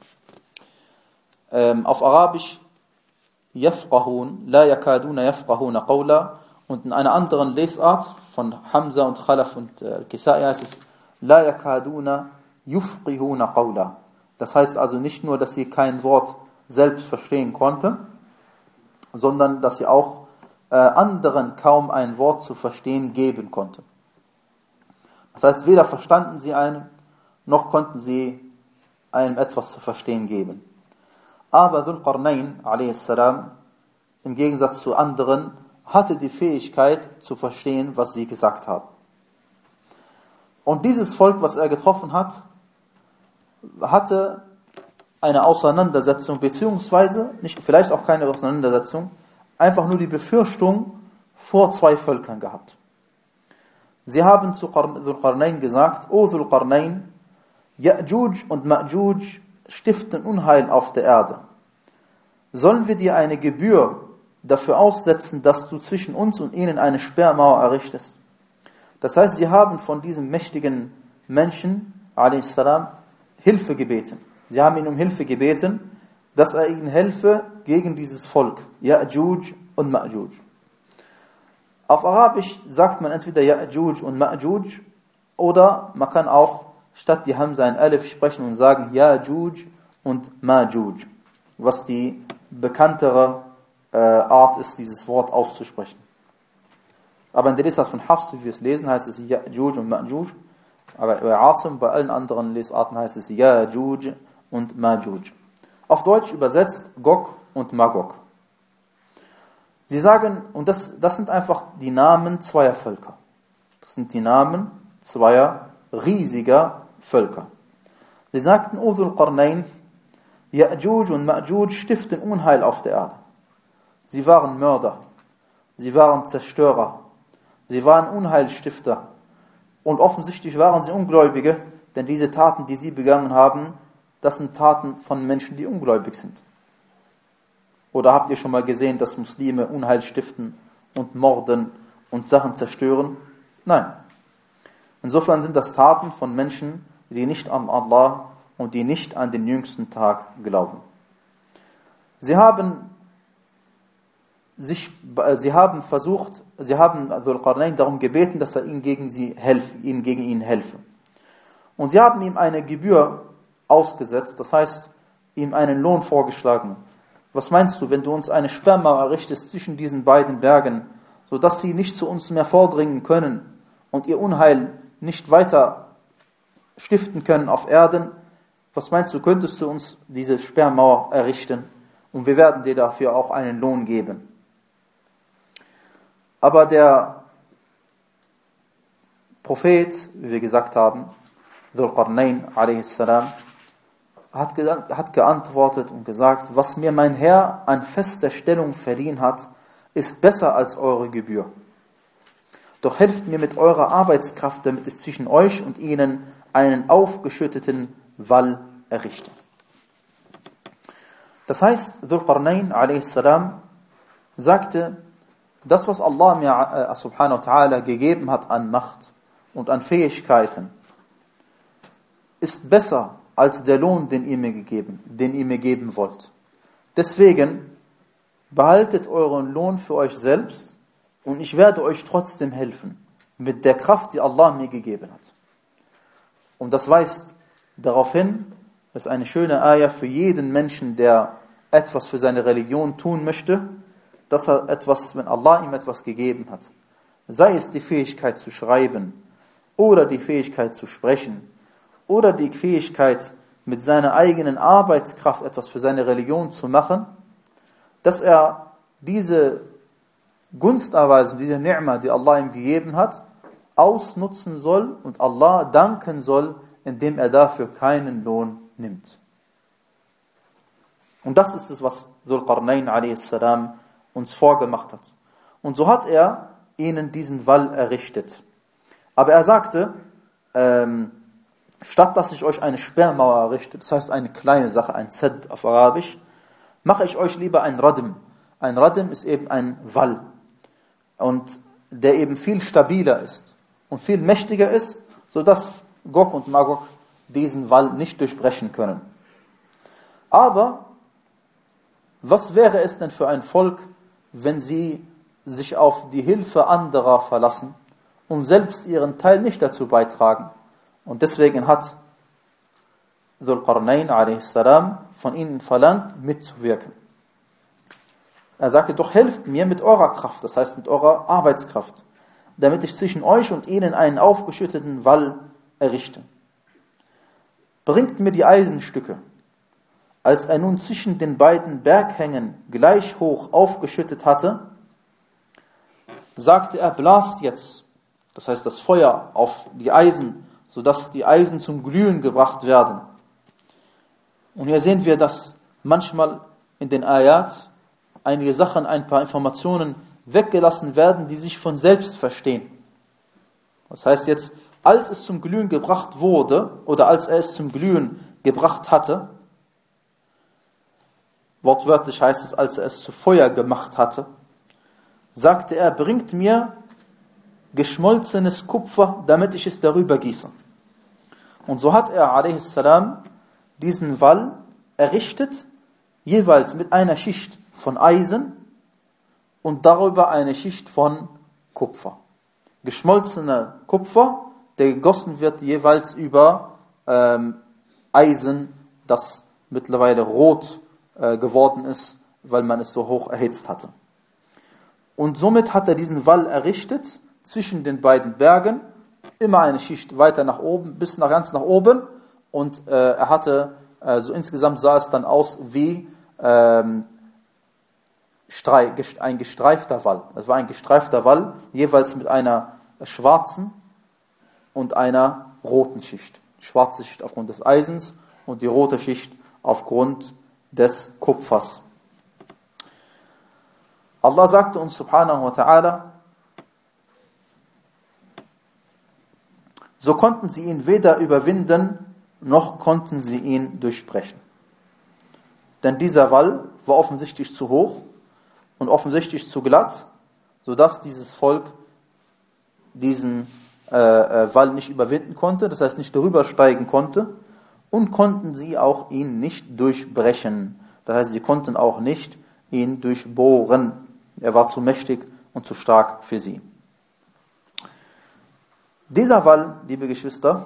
Ähm, auf Arabisch, yafqahun, la yakaduna yafqahuna qawla, und in einer anderen Lesart von Hamza und Khalaf und äh, Al-Kisai heißt es, la yakaduna yufqihuna qawla. Das heißt also nicht nur, dass sie kein Wort selbst verstehen konnten, sondern dass sie auch äh, anderen kaum ein Wort zu verstehen geben konnten. Das heißt, weder verstanden sie einen, noch konnten sie einem etwas zu verstehen geben. Aber Dhul Qarnayn, a.s., im Gegensatz zu anderen, hatte die Fähigkeit zu verstehen, was sie gesagt haben. Und dieses Volk, was er getroffen hat, hatte eine Auseinandersetzung, beziehungsweise, nicht, vielleicht auch keine Auseinandersetzung, einfach nur die Befürchtung vor zwei Völkern gehabt. Sie haben zu Dhul Qarnayn gesagt, O Dhul Qarnayn, Ya'juj und Ma'juj stiften Unheil auf der Erde. Sollen wir dir eine Gebühr dafür aussetzen, dass du zwischen uns und ihnen eine Sperrmauer errichtest? Das heißt, sie haben von diesem mächtigen Menschen, a.s., Hilfe gebeten. Sie haben ihn um Hilfe gebeten, dass er ihnen helfe gegen dieses Volk, Ya'juj und Ma'juj. Auf Arabisch sagt man entweder Ya'juj und Ma'juj, oder man kann auch statt die Hamza ein Alif sprechen und sagen Ya'juj und Ma'juj, was die bekanntere äh, Art ist, dieses Wort auszusprechen. Aber in der Lesart von Hafs, wie wir es lesen, heißt es Ya'juj und Ma'juj. Aber bei Asim, bei allen anderen Lesarten heißt es Ya'juj und Ma'juj. Auf Deutsch übersetzt Gog und Magog. Sie sagen, und das, das sind einfach die Namen zweier Völker. Das sind die Namen zweier riesiger Völker. Sie sagten, O Dhul Qarnayn, Ya'juj und Ma'juj stiften Unheil auf der Erde. Sie waren Mörder, sie waren Zerstörer, sie waren Unheilstifter. Und offensichtlich waren sie Ungläubige, denn diese Taten, die sie begangen haben, das sind Taten von Menschen, die ungläubig sind. Oder habt ihr schon mal gesehen, dass Muslime Unheil stiften und morden und Sachen zerstören? Nein. Insofern sind das Taten von Menschen, die nicht an Allah und die nicht an den jüngsten Tag glauben. Sie haben sich, sie haben versucht, sie haben Dhul Qarnayn darum gebeten, dass er ihnen gegen sie helfe, ihnen gegen ihn helfe. Und sie haben ihm eine Gebühr ausgesetzt, das heißt, ihm einen Lohn vorgeschlagen. Was meinst du, wenn du uns eine Sperrmauer errichtest zwischen diesen beiden Bergen, sodass sie nicht zu uns mehr vordringen können und ihr Unheil nicht weiter stiften können auf Erden? Was meinst du, könntest du uns diese Sperrmauer errichten? Und wir werden dir dafür auch einen Lohn geben. Aber der Prophet, wie wir gesagt haben, Dhul Qarnayn a.s., hat, hat geantwortet und gesagt, was mir mein Herr an fester Stellung verliehen hat, ist besser als eure Gebühr. Doch helft mir mit eurer Arbeitskraft, damit ich zwischen euch und ihnen einen aufgeschütteten Wall errichte. Das heißt, Dhul Qarnayn a.s. sagte, das, was Allah mir äh, subhanahu wa ta'ala gegeben hat an Macht und an Fähigkeiten, ist besser als der Lohn, den ihr mir gegeben, den ihr mir geben wollt. Deswegen behaltet euren Lohn für euch selbst und ich werde euch trotzdem helfen mit der Kraft, die Allah mir gegeben hat. Und das weist darauf hin, das ist eine schöne Ayah für jeden Menschen, der etwas für seine Religion tun möchte, dass er etwas, wenn Allah ihm etwas gegeben hat, sei es die Fähigkeit zu schreiben oder die Fähigkeit zu sprechen oder die Fähigkeit, mit seiner eigenen Arbeitskraft etwas für seine Religion zu machen, dass er diese Gunsterweisung, diese Ni'ma, die Allah ihm gegeben hat, ausnutzen soll und Allah danken soll, indem er dafür keinen Lohn nimmt. Und das ist es, was Dhul Qarnayn a.s. uns vorgemacht hat. Und so hat er ihnen diesen Wall errichtet. Aber er sagte, ähm, statt dass ich euch eine Sperrmauer errichte, das heißt eine kleine Sache, ein Sadd auf Arabisch, mache ich euch lieber ein Radm. Ein Radm ist eben ein Wall. Und der eben viel stabiler ist und viel mächtiger ist, sodass Gog und Magog diesen Wall nicht durchbrechen können. Aber was wäre es denn für ein Volk, wenn sie sich auf die Hilfe anderer verlassen und selbst ihren Teil nicht dazu beitragen? Und deswegen hat Dhul Qarnayn a.s. von ihnen verlangt, mitzuwirken. Er sagte, doch helft mir mit eurer Kraft, das heißt mit eurer Arbeitskraft, damit ich zwischen euch und ihnen einen aufgeschütteten Wall errichte. Bringt mir die Eisenstücke. Als er nun zwischen den beiden Berghängen gleich hoch aufgeschüttet hatte, sagte er, blast jetzt, das heißt das Feuer auf die Eisen, sodass die Eisen zum Glühen gebracht werden. Und hier sehen wir, dass manchmal in den Ayat einige Sachen, ein paar Informationen weggelassen werden, die sich von selbst verstehen. Das heißt jetzt, als es zum Glühen gebracht wurde, oder als er es zum Glühen gebracht hatte, wortwörtlich heißt es, als er es zu Feuer gemacht hatte, sagte er, bringt mir geschmolzenes Kupfer, damit ich es darüber gieße. Und so hat er a.s. diesen Wall errichtet, jeweils mit einer Schicht von Eisen und darüber eine Schicht von Kupfer. Geschmolzener Kupfer, der gegossen wird jeweils über ähm, Eisen, das mittlerweile rot äh, geworden ist, weil man es so hoch erhitzt hatte. Und somit hat er diesen Wall errichtet zwischen den beiden Bergen, immer eine Schicht weiter nach oben, bis nach ganz nach oben. Und äh, er hatte, äh, so insgesamt sah es dann aus wie ähm, Strei, ein gestreifter Wall. Es war ein gestreifter Wall, jeweils mit einer schwarzen und einer roten Schicht. Die schwarze Schicht aufgrund des Eisens und die rote Schicht aufgrund des Kupfers. Allah sagte uns subhanahu wa ta'ala, so konnten sie ihn weder überwinden, noch konnten sie ihn durchbrechen. Denn dieser Wall war offensichtlich zu hoch und offensichtlich zu glatt, sodass dieses Volk diesen äh, äh, Wall nicht überwinden konnte, das heißt nicht darüber steigen konnte, und konnten sie auch ihn nicht durchbrechen. Das heißt, sie konnten auch nicht ihn durchbohren. Er war zu mächtig und zu stark für sie. Dieser Wall, liebe Geschwister,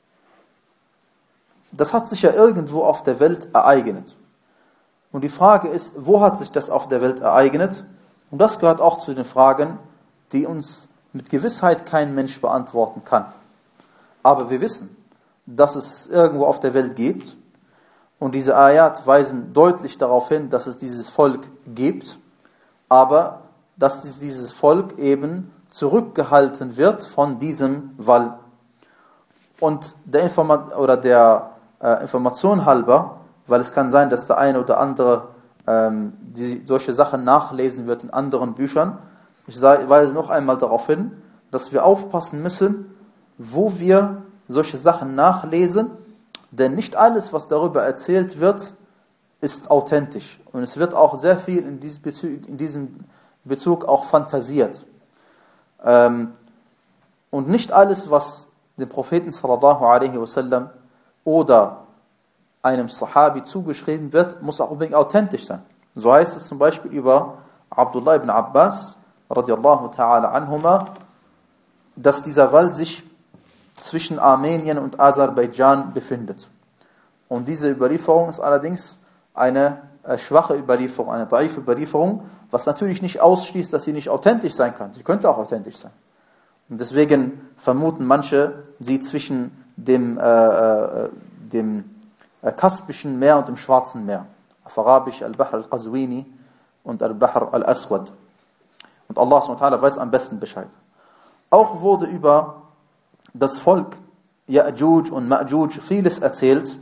das hat sich ja irgendwo auf der Welt ereignet. Und die Frage ist, wo hat sich das auf der Welt ereignet? Und das gehört auch zu den Fragen, die uns mit Gewissheit kein Mensch beantworten kann. Aber wir wissen, dass es irgendwo auf der Welt gibt. Und diese Ayat weisen deutlich darauf hin, dass es dieses Volk gibt, aber dass dieses Volk eben zurückgehalten wird von diesem Wall. Und der, Informa- oder der äh, Information halber, weil es kann sein, dass der eine oder andere ähm, die, solche Sachen nachlesen wird in anderen Büchern. Ich weise noch einmal darauf hin, dass wir aufpassen müssen, wo wir solche Sachen nachlesen, denn nicht alles, was darüber erzählt wird, ist authentisch. Und es wird auch sehr viel in diesem Bezug, in diesem Bezug auch fantasiert. Ähm, und nicht alles, was dem Propheten sallallahu alaihi wasallam oder einem Sahabi zugeschrieben wird, muss auch unbedingt authentisch sein. So heißt es zum Beispiel über Abdullah ibn Abbas radiallahu ta'ala anhuma, dass dieser Wall sich zwischen Armenien und Aserbaidschan befindet. Und diese Überlieferung ist allerdings eine äh, schwache Überlieferung, eine daife Überlieferung, was natürlich nicht ausschließt, dass sie nicht authentisch sein kann. Sie könnte auch authentisch sein. Und deswegen vermuten manche, sie zwischen dem, äh, äh, dem äh, Kaspischen Meer und dem Schwarzen Meer. Auf Arabisch Al-Bahr al-Qazwini und Al-Bahr al-Aswad. Und Allah subhanahu wa ta'ala weiß am besten Bescheid. Auch wurde über das Volk Ya'juj und Ma'juj vieles erzählt.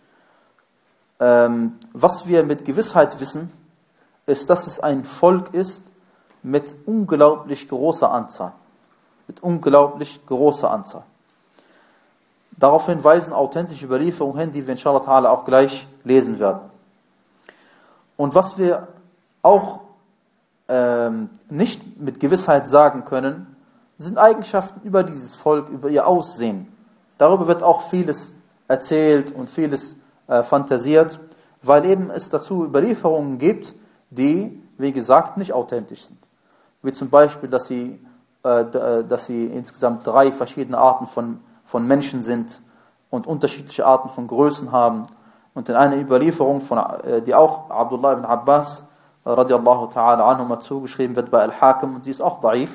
Ähm, was wir mit Gewissheit wissen, ist, dass es ein Volk ist mit unglaublich großer Anzahl. Mit unglaublich großer Anzahl. Daraufhin weisen authentische Überlieferungen hin, die wir inshallah ta'ala auch gleich lesen werden. Und was wir auch ähm, nicht mit Gewissheit sagen können, sind Eigenschaften über dieses Volk, über ihr Aussehen. Darüber wird auch vieles erzählt und vieles äh, fantasiert, weil eben es dazu Überlieferungen gibt, die, wie gesagt, nicht authentisch sind. Wie zum Beispiel, dass sie, äh, dass sie insgesamt drei verschiedene Arten von, von Menschen sind und unterschiedliche Arten von Größen haben. Und in einer Überlieferung, von, äh, die auch Abdullah ibn Abbas radiallahu ta'ala anhuma zugeschrieben wird bei Al-Hakim, und sie ist auch daif,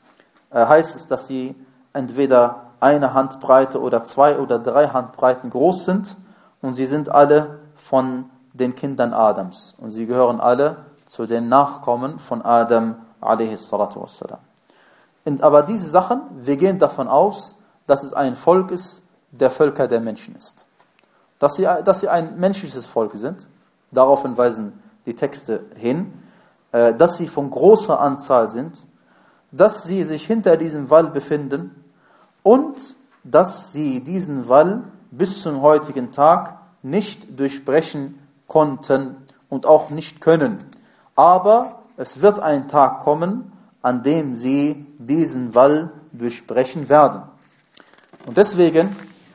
heißt es, dass sie entweder eine Handbreite oder zwei oder drei Handbreiten groß sind, und sie sind alle von den Kindern Adams und sie gehören alle zu den Nachkommen von Adam alaihi salatu wassalam. Und aber diese Sachen, wir gehen davon aus, dass es ein Volk ist, der Völker der Menschen ist. Dass sie, dass sie ein menschliches Volk sind, daraufhin weisen die Texte hin, dass sie von großer Anzahl sind, dass sie sich hinter diesem Wall befinden und dass sie diesen Wall bis zum heutigen Tag nicht durchbrechen konnten und auch nicht können. Aber es wird ein Tag kommen, an dem sie diesen Wall durchbrechen werden. Und deswegen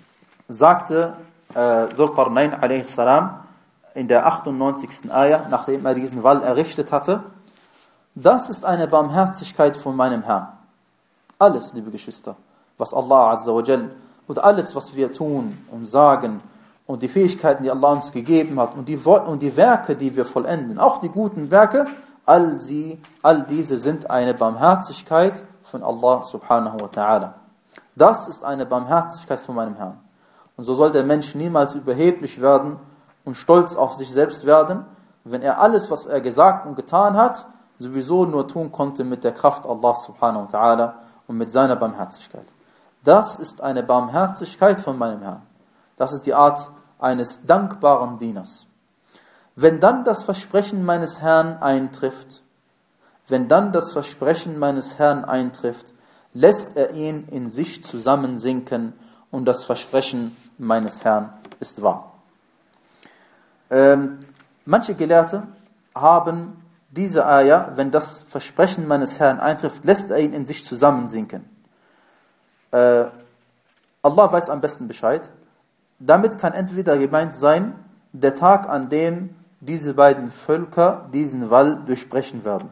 sagte äh, Dhul Qarnayn alaihi salam in der achtundneunzigsten Ayah, nachdem er diesen Wall errichtet hatte: Das ist eine Barmherzigkeit von meinem Herrn. Alles, liebe Geschwister, was Allah Azza wa Jal und alles, was wir tun und sagen und die Fähigkeiten, die Allah uns gegeben hat und die, und die Werke, die wir vollenden, auch die guten Werke, all, sie, all diese sind eine Barmherzigkeit von Allah subhanahu wa ta'ala. Das ist eine Barmherzigkeit von meinem Herrn. Und so soll der Mensch niemals überheblich werden und stolz auf sich selbst werden, wenn er alles, was er gesagt und getan hat, sowieso nur tun konnte mit der Kraft Allah subhanahu wa ta'ala und mit seiner Barmherzigkeit. Das ist eine Barmherzigkeit von meinem Herrn. Das ist die Art eines dankbaren Dieners. Wenn dann das Versprechen meines Herrn eintrifft, wenn dann das Versprechen meines Herrn eintrifft, lässt er ihn in sich zusammensinken und das Versprechen meines Herrn ist wahr. Ähm, manche Gelehrte haben diese Ayah, wenn das Versprechen meines Herrn eintrifft, lässt er ihn in sich zusammensinken. Äh, Allah weiß am besten Bescheid. Damit kann entweder gemeint sein, der Tag, an dem diese beiden Völker diesen Wall durchbrechen werden.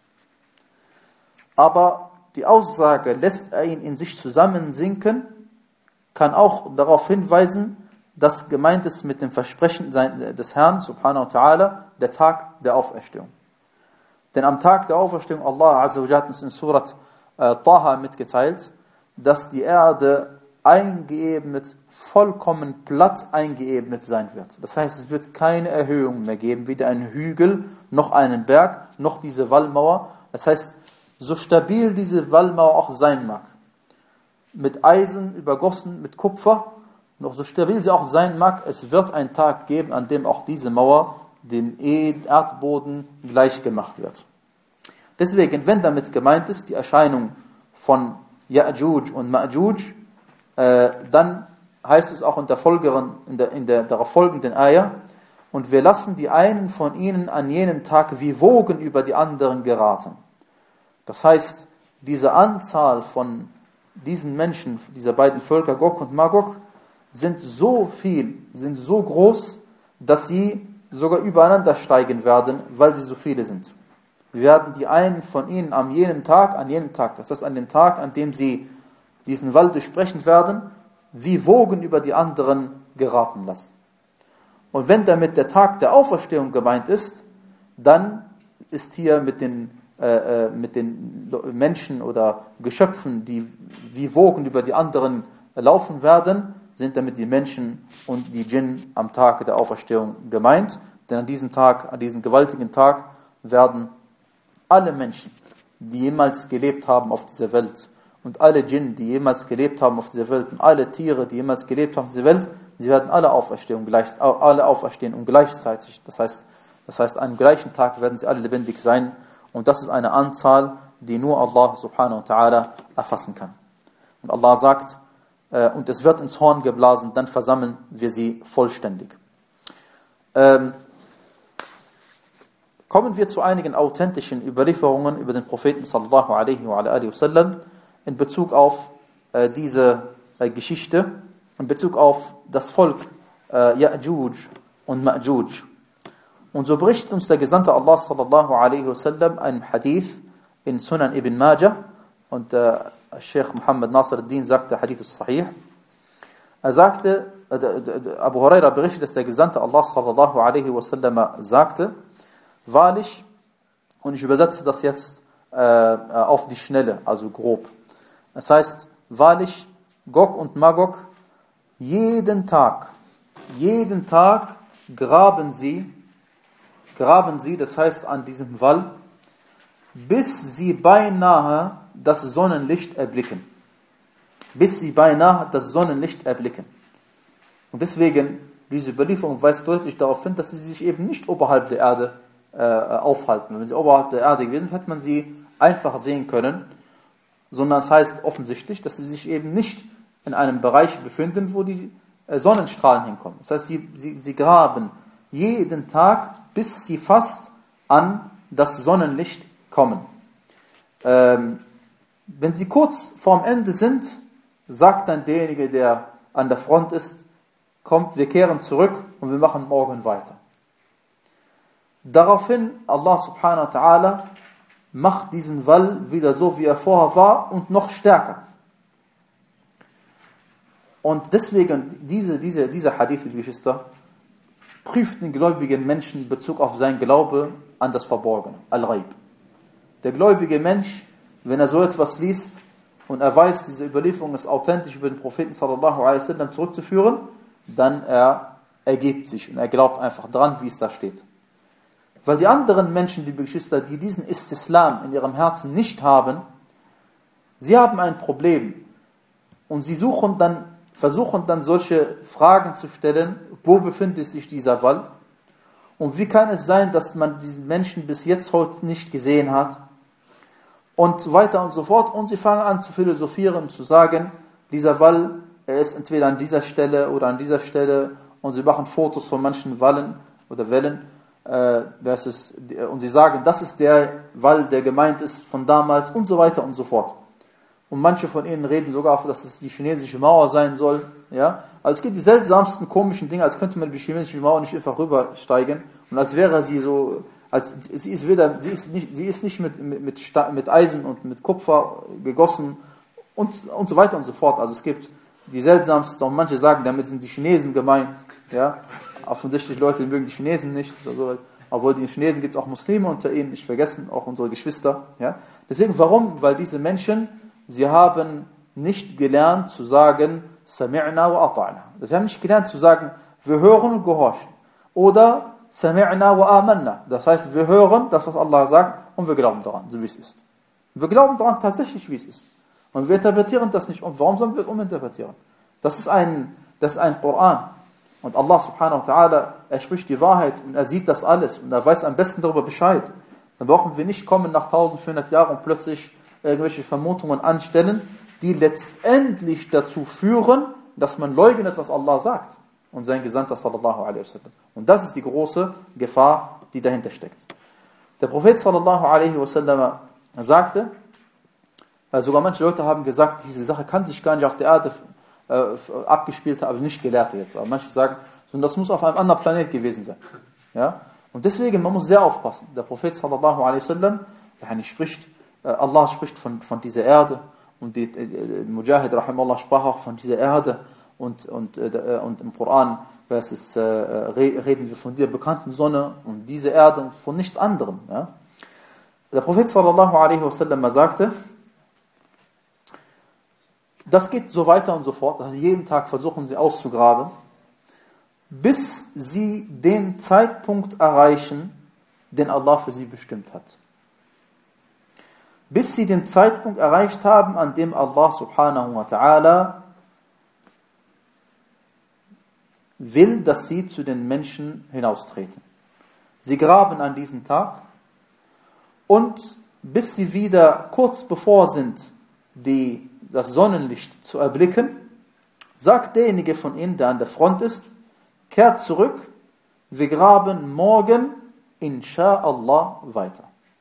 Aber die Aussage, lässt er ihn in sich zusammensinken, kann auch darauf hinweisen, dass gemeint ist mit dem Versprechen des Herrn, subhanahu wa ta'ala, der Tag der Auferstehung. Denn am Tag der Auferstehung, Allah Azza wa Jalla hat uns in Surat äh, Taha mitgeteilt, dass die Erde eingeebnet, vollkommen platt eingeebnet sein wird. Das heißt, es wird keine Erhöhung mehr geben, weder einen Hügel, noch einen Berg, noch diese Wallmauer. Das heißt, so stabil diese Wallmauer auch sein mag, mit Eisen übergossen, mit Kupfer, noch so stabil sie auch sein mag, es wird einen Tag geben, an dem auch diese Mauer dem Erdboden gleich gemacht wird. Deswegen, wenn damit gemeint ist, die Erscheinung von Ya'juj und Ma'juj, äh, dann heißt es auch in der, folgeren, in der, in der darauf folgenden Ayah, und wir lassen die einen von ihnen an jenem Tag wie Wogen über die anderen geraten. Das heißt, diese Anzahl von diesen Menschen, dieser beiden Völker, Gog und Magog, sind so viel, sind so groß, dass sie sogar übereinander steigen werden, weil sie so viele sind. Wir werden die einen von ihnen an jenem Tag, an jenem Tag, das heißt an dem Tag, an dem sie diesen Wall durchbrechen werden, wie Wogen über die anderen geraten lassen. Und wenn damit der Tag der Auferstehung gemeint ist, dann ist hier mit den, äh, mit den Menschen oder Geschöpfen, die wie Wogen über die anderen laufen werden, sind damit die Menschen und die Djinn am Tag der Auferstehung gemeint. Denn an diesem Tag, an diesem gewaltigen Tag, werden alle Menschen, die jemals gelebt haben auf dieser Welt, und alle Djinn, die jemals gelebt haben auf dieser Welt, und alle Tiere, die jemals gelebt haben auf dieser Welt, sie werden alle auferstehen, gleich, alle auferstehen und gleichzeitig. Das heißt, das heißt, an einem gleichen Tag werden sie alle lebendig sein. Und das ist eine Anzahl, die nur Allah subhanahu wa ta'ala erfassen kann. Und Allah sagt, und es wird ins Horn geblasen, dann versammeln wir sie vollständig. Ähm, kommen wir zu einigen authentischen Überlieferungen über den Propheten sallallahu alaihi wa alihi wasallam in Bezug auf äh, diese äh, Geschichte, in Bezug auf das Volk äh, Ya'juj und Ma'juj. Und so berichtet uns der Gesandte Allah sallallahu alaihi wasallam einen Hadith in Sunan ibn Majah, und äh, Sheikh Muhammad Nasr al-Din sagte, der Hadith ist sahih. Er sagte, äh, Abu Huraira berichtet, dass der Gesandte Allah sallallahu alaihi wasallam sagte, wahrlich, und ich übersetze das jetzt äh, auf die Schnelle, also grob. Das heißt, wahrlich, Gog und Magog, jeden Tag, jeden Tag graben sie, graben sie, das heißt an diesem Wall, bis sie beinahe das Sonnenlicht erblicken. Bis sie beinahe das Sonnenlicht erblicken. Und deswegen, diese Überlieferung weist deutlich darauf hin, dass sie sich eben nicht oberhalb der Erde äh, aufhalten. Wenn sie oberhalb der Erde gewesen, hätte man sie einfach sehen können, sondern es heißt offensichtlich, dass sie sich eben nicht in einem Bereich befinden, wo die äh, Sonnenstrahlen hinkommen. Das heißt, sie, sie, sie graben jeden Tag, bis sie fast an das Sonnenlicht kommen. Ähm, wenn sie kurz vorm Ende sind, sagt dann derjenige, der an der Front ist, kommt, wir kehren zurück und wir machen morgen weiter. Daraufhin, Allah subhanahu wa ta'ala macht diesen Wall wieder so, wie er vorher war, und noch stärker. Und deswegen, diese, diese, dieser Hadith, liebe Geschwister, prüft den gläubigen Menschen in Bezug auf sein Glaube an das Verborgene, Al-Ghaib. Der gläubige Mensch, wenn er so etwas liest und er weiß, diese Überlieferung ist authentisch über den Propheten sallallahu alaihi wasallam zurückzuführen, dann er ergibt sich und er glaubt einfach dran, wie es da steht. Weil die anderen Menschen, liebe Geschwister, die diesen Istislam in ihrem Herzen nicht haben, sie haben ein Problem und sie suchen dann, versuchen dann solche Fragen zu stellen, wo befindet sich dieser Wall und wie kann es sein, dass man diesen Menschen bis jetzt heute nicht gesehen hat und so weiter und so fort, und sie fangen an zu philosophieren und zu sagen, dieser Wall er ist entweder an dieser Stelle oder an dieser Stelle und sie machen Fotos von manchen Wallen oder Wellen, äh, das ist, und sie sagen, das ist der Wall, der gemeint ist von damals und so weiter und so fort. Und manche von ihnen reden sogar, dass es die chinesische Mauer sein soll. Ja? Also es gibt die seltsamsten komischen Dinge, als könnte man die chinesische Mauer nicht einfach rübersteigen und als wäre sie so, als sie ist weder, sie ist nicht, sie ist nicht mit, mit, mit, mit Eisen und mit Kupfer gegossen und, und so weiter und so fort. Also es gibt die seltsamsten, und manche sagen, damit sind die Chinesen gemeint. Ja? Offensichtlich Leute mögen die Chinesen nicht, also, obwohl die Chinesen gibt es auch Muslime unter ihnen, nicht vergessen, auch unsere Geschwister. Ja? Deswegen, warum? Weil diese Menschen, sie haben nicht gelernt zu sagen, Sami'na wa ata'na. Sie haben nicht gelernt zu sagen, wir hören und gehorchen. Oder Sami'na wa amanna. Das heißt, wir hören das, was Allah sagt, und wir glauben daran, so wie es ist. Wir glauben daran tatsächlich, wie es ist. Und wir interpretieren das nicht um. Warum sollen wir es uminterpretieren? Das ist ein, das ist ein Koran. Und Allah subhanahu wa ta'ala, er spricht die Wahrheit und er sieht das alles und er weiß am besten darüber Bescheid. Dann brauchen wir nicht kommen nach eintausendvierhundert Jahren und plötzlich irgendwelche Vermutungen anstellen, die letztendlich dazu führen, dass man leugnet, was Allah sagt und sein Gesandter sallallahu alaihi wasallam. Und das ist die große Gefahr, die dahinter steckt. Der Prophet sallallahu alaihi wasallam sagte, sogar manche Leute haben gesagt, diese Sache kann sich gar nicht auf der Erde äh, abgespielt haben, aber nicht Gelehrte jetzt. Aber manche sagen, das muss auf einem anderen Planet gewesen sein. Ja? Und deswegen, man muss sehr aufpassen. Der Prophet sallallahu alaihi wasallam, der spricht, Allah spricht von, von dieser Erde und die, äh, Mujahid rahimahullah sprach auch von dieser Erde und, und, äh, und im Koran es ist, äh, reden wir von der bekannten Sonne und diese Erde und von nichts anderem. Ja? Der Prophet sallallahu alaihi wasallam sagte, das geht so weiter und so fort, also jeden Tag versuchen sie auszugraben, bis sie den Zeitpunkt erreichen, den Allah für sie bestimmt hat. Bis sie den Zeitpunkt erreicht haben, an dem Allah subhanahu wa ta'ala will, dass sie zu den Menschen hinaustreten. Sie graben an diesem Tag und bis sie wieder kurz bevor sind, die, das Sonnenlicht zu erblicken, sagt derjenige von ihnen, der an der Front ist, kehrt zurück, wir graben morgen, insha'Allah, weiter.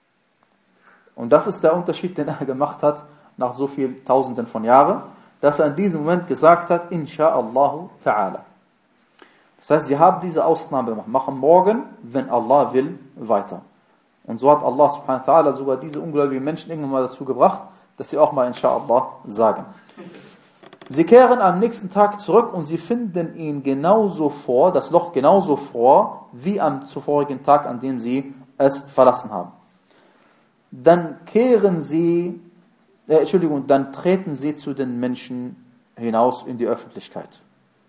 Und das ist der Unterschied, den er gemacht hat, nach so vielen Tausenden von Jahren, dass er in diesem Moment gesagt hat, insha'Allah ta'ala. Das heißt, sie haben diese Ausnahme gemacht, machen morgen, wenn Allah will, weiter. Und so hat Allah subhanahu wa ta'ala sogar diese ungläubigen Menschen irgendwann mal dazu gebracht, dass sie auch mal insha'Allah sagen. Sie kehren am nächsten Tag zurück und sie finden ihn genauso vor, das Loch genauso vor, wie am zuvorigen Tag, an dem sie es verlassen haben. Dann kehren sie, äh, Entschuldigung, dann treten sie zu den Menschen hinaus in die Öffentlichkeit.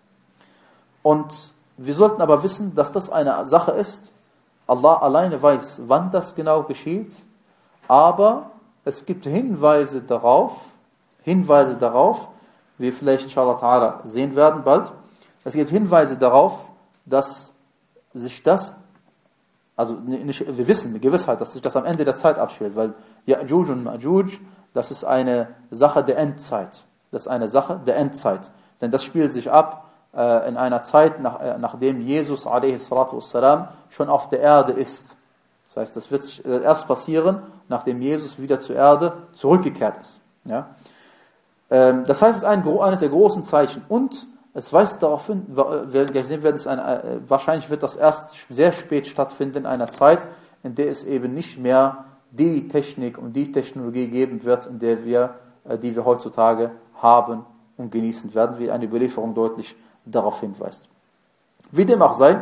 Und wir sollten aber wissen, dass das eine Sache ist, Allah alleine weiß, wann das genau geschieht, aber es gibt Hinweise darauf, Hinweise darauf, wie wir vielleicht inshallah ta'ala sehen werden bald, es gibt Hinweise darauf, dass sich das, also nicht, wir wissen mit Gewissheit, dass sich das am Ende der Zeit abspielt, weil Ya'juj und Ma'juj, das ist eine Sache der Endzeit. Das ist eine Sache der Endzeit. Denn das spielt sich ab äh, in einer Zeit, nach, äh, nachdem Jesus alaihi salatu wassalam schon auf der Erde ist. Das heißt, das wird äh, erst passieren, nachdem Jesus wieder zur Erde zurückgekehrt ist. Ja? Ähm, das heißt, es ist ein, eines der großen Zeichen. Und es weist darauf hin, wir gleich sehen werden, es ein, äh, wahrscheinlich wird das erst sehr spät stattfinden, in einer Zeit, in der es eben nicht mehr die Technik und die Technologie geben wird, in der wir, äh, die wir heutzutage haben und genießen werden, wie eine Überlieferung deutlich darauf hinweist. Wie dem auch sei,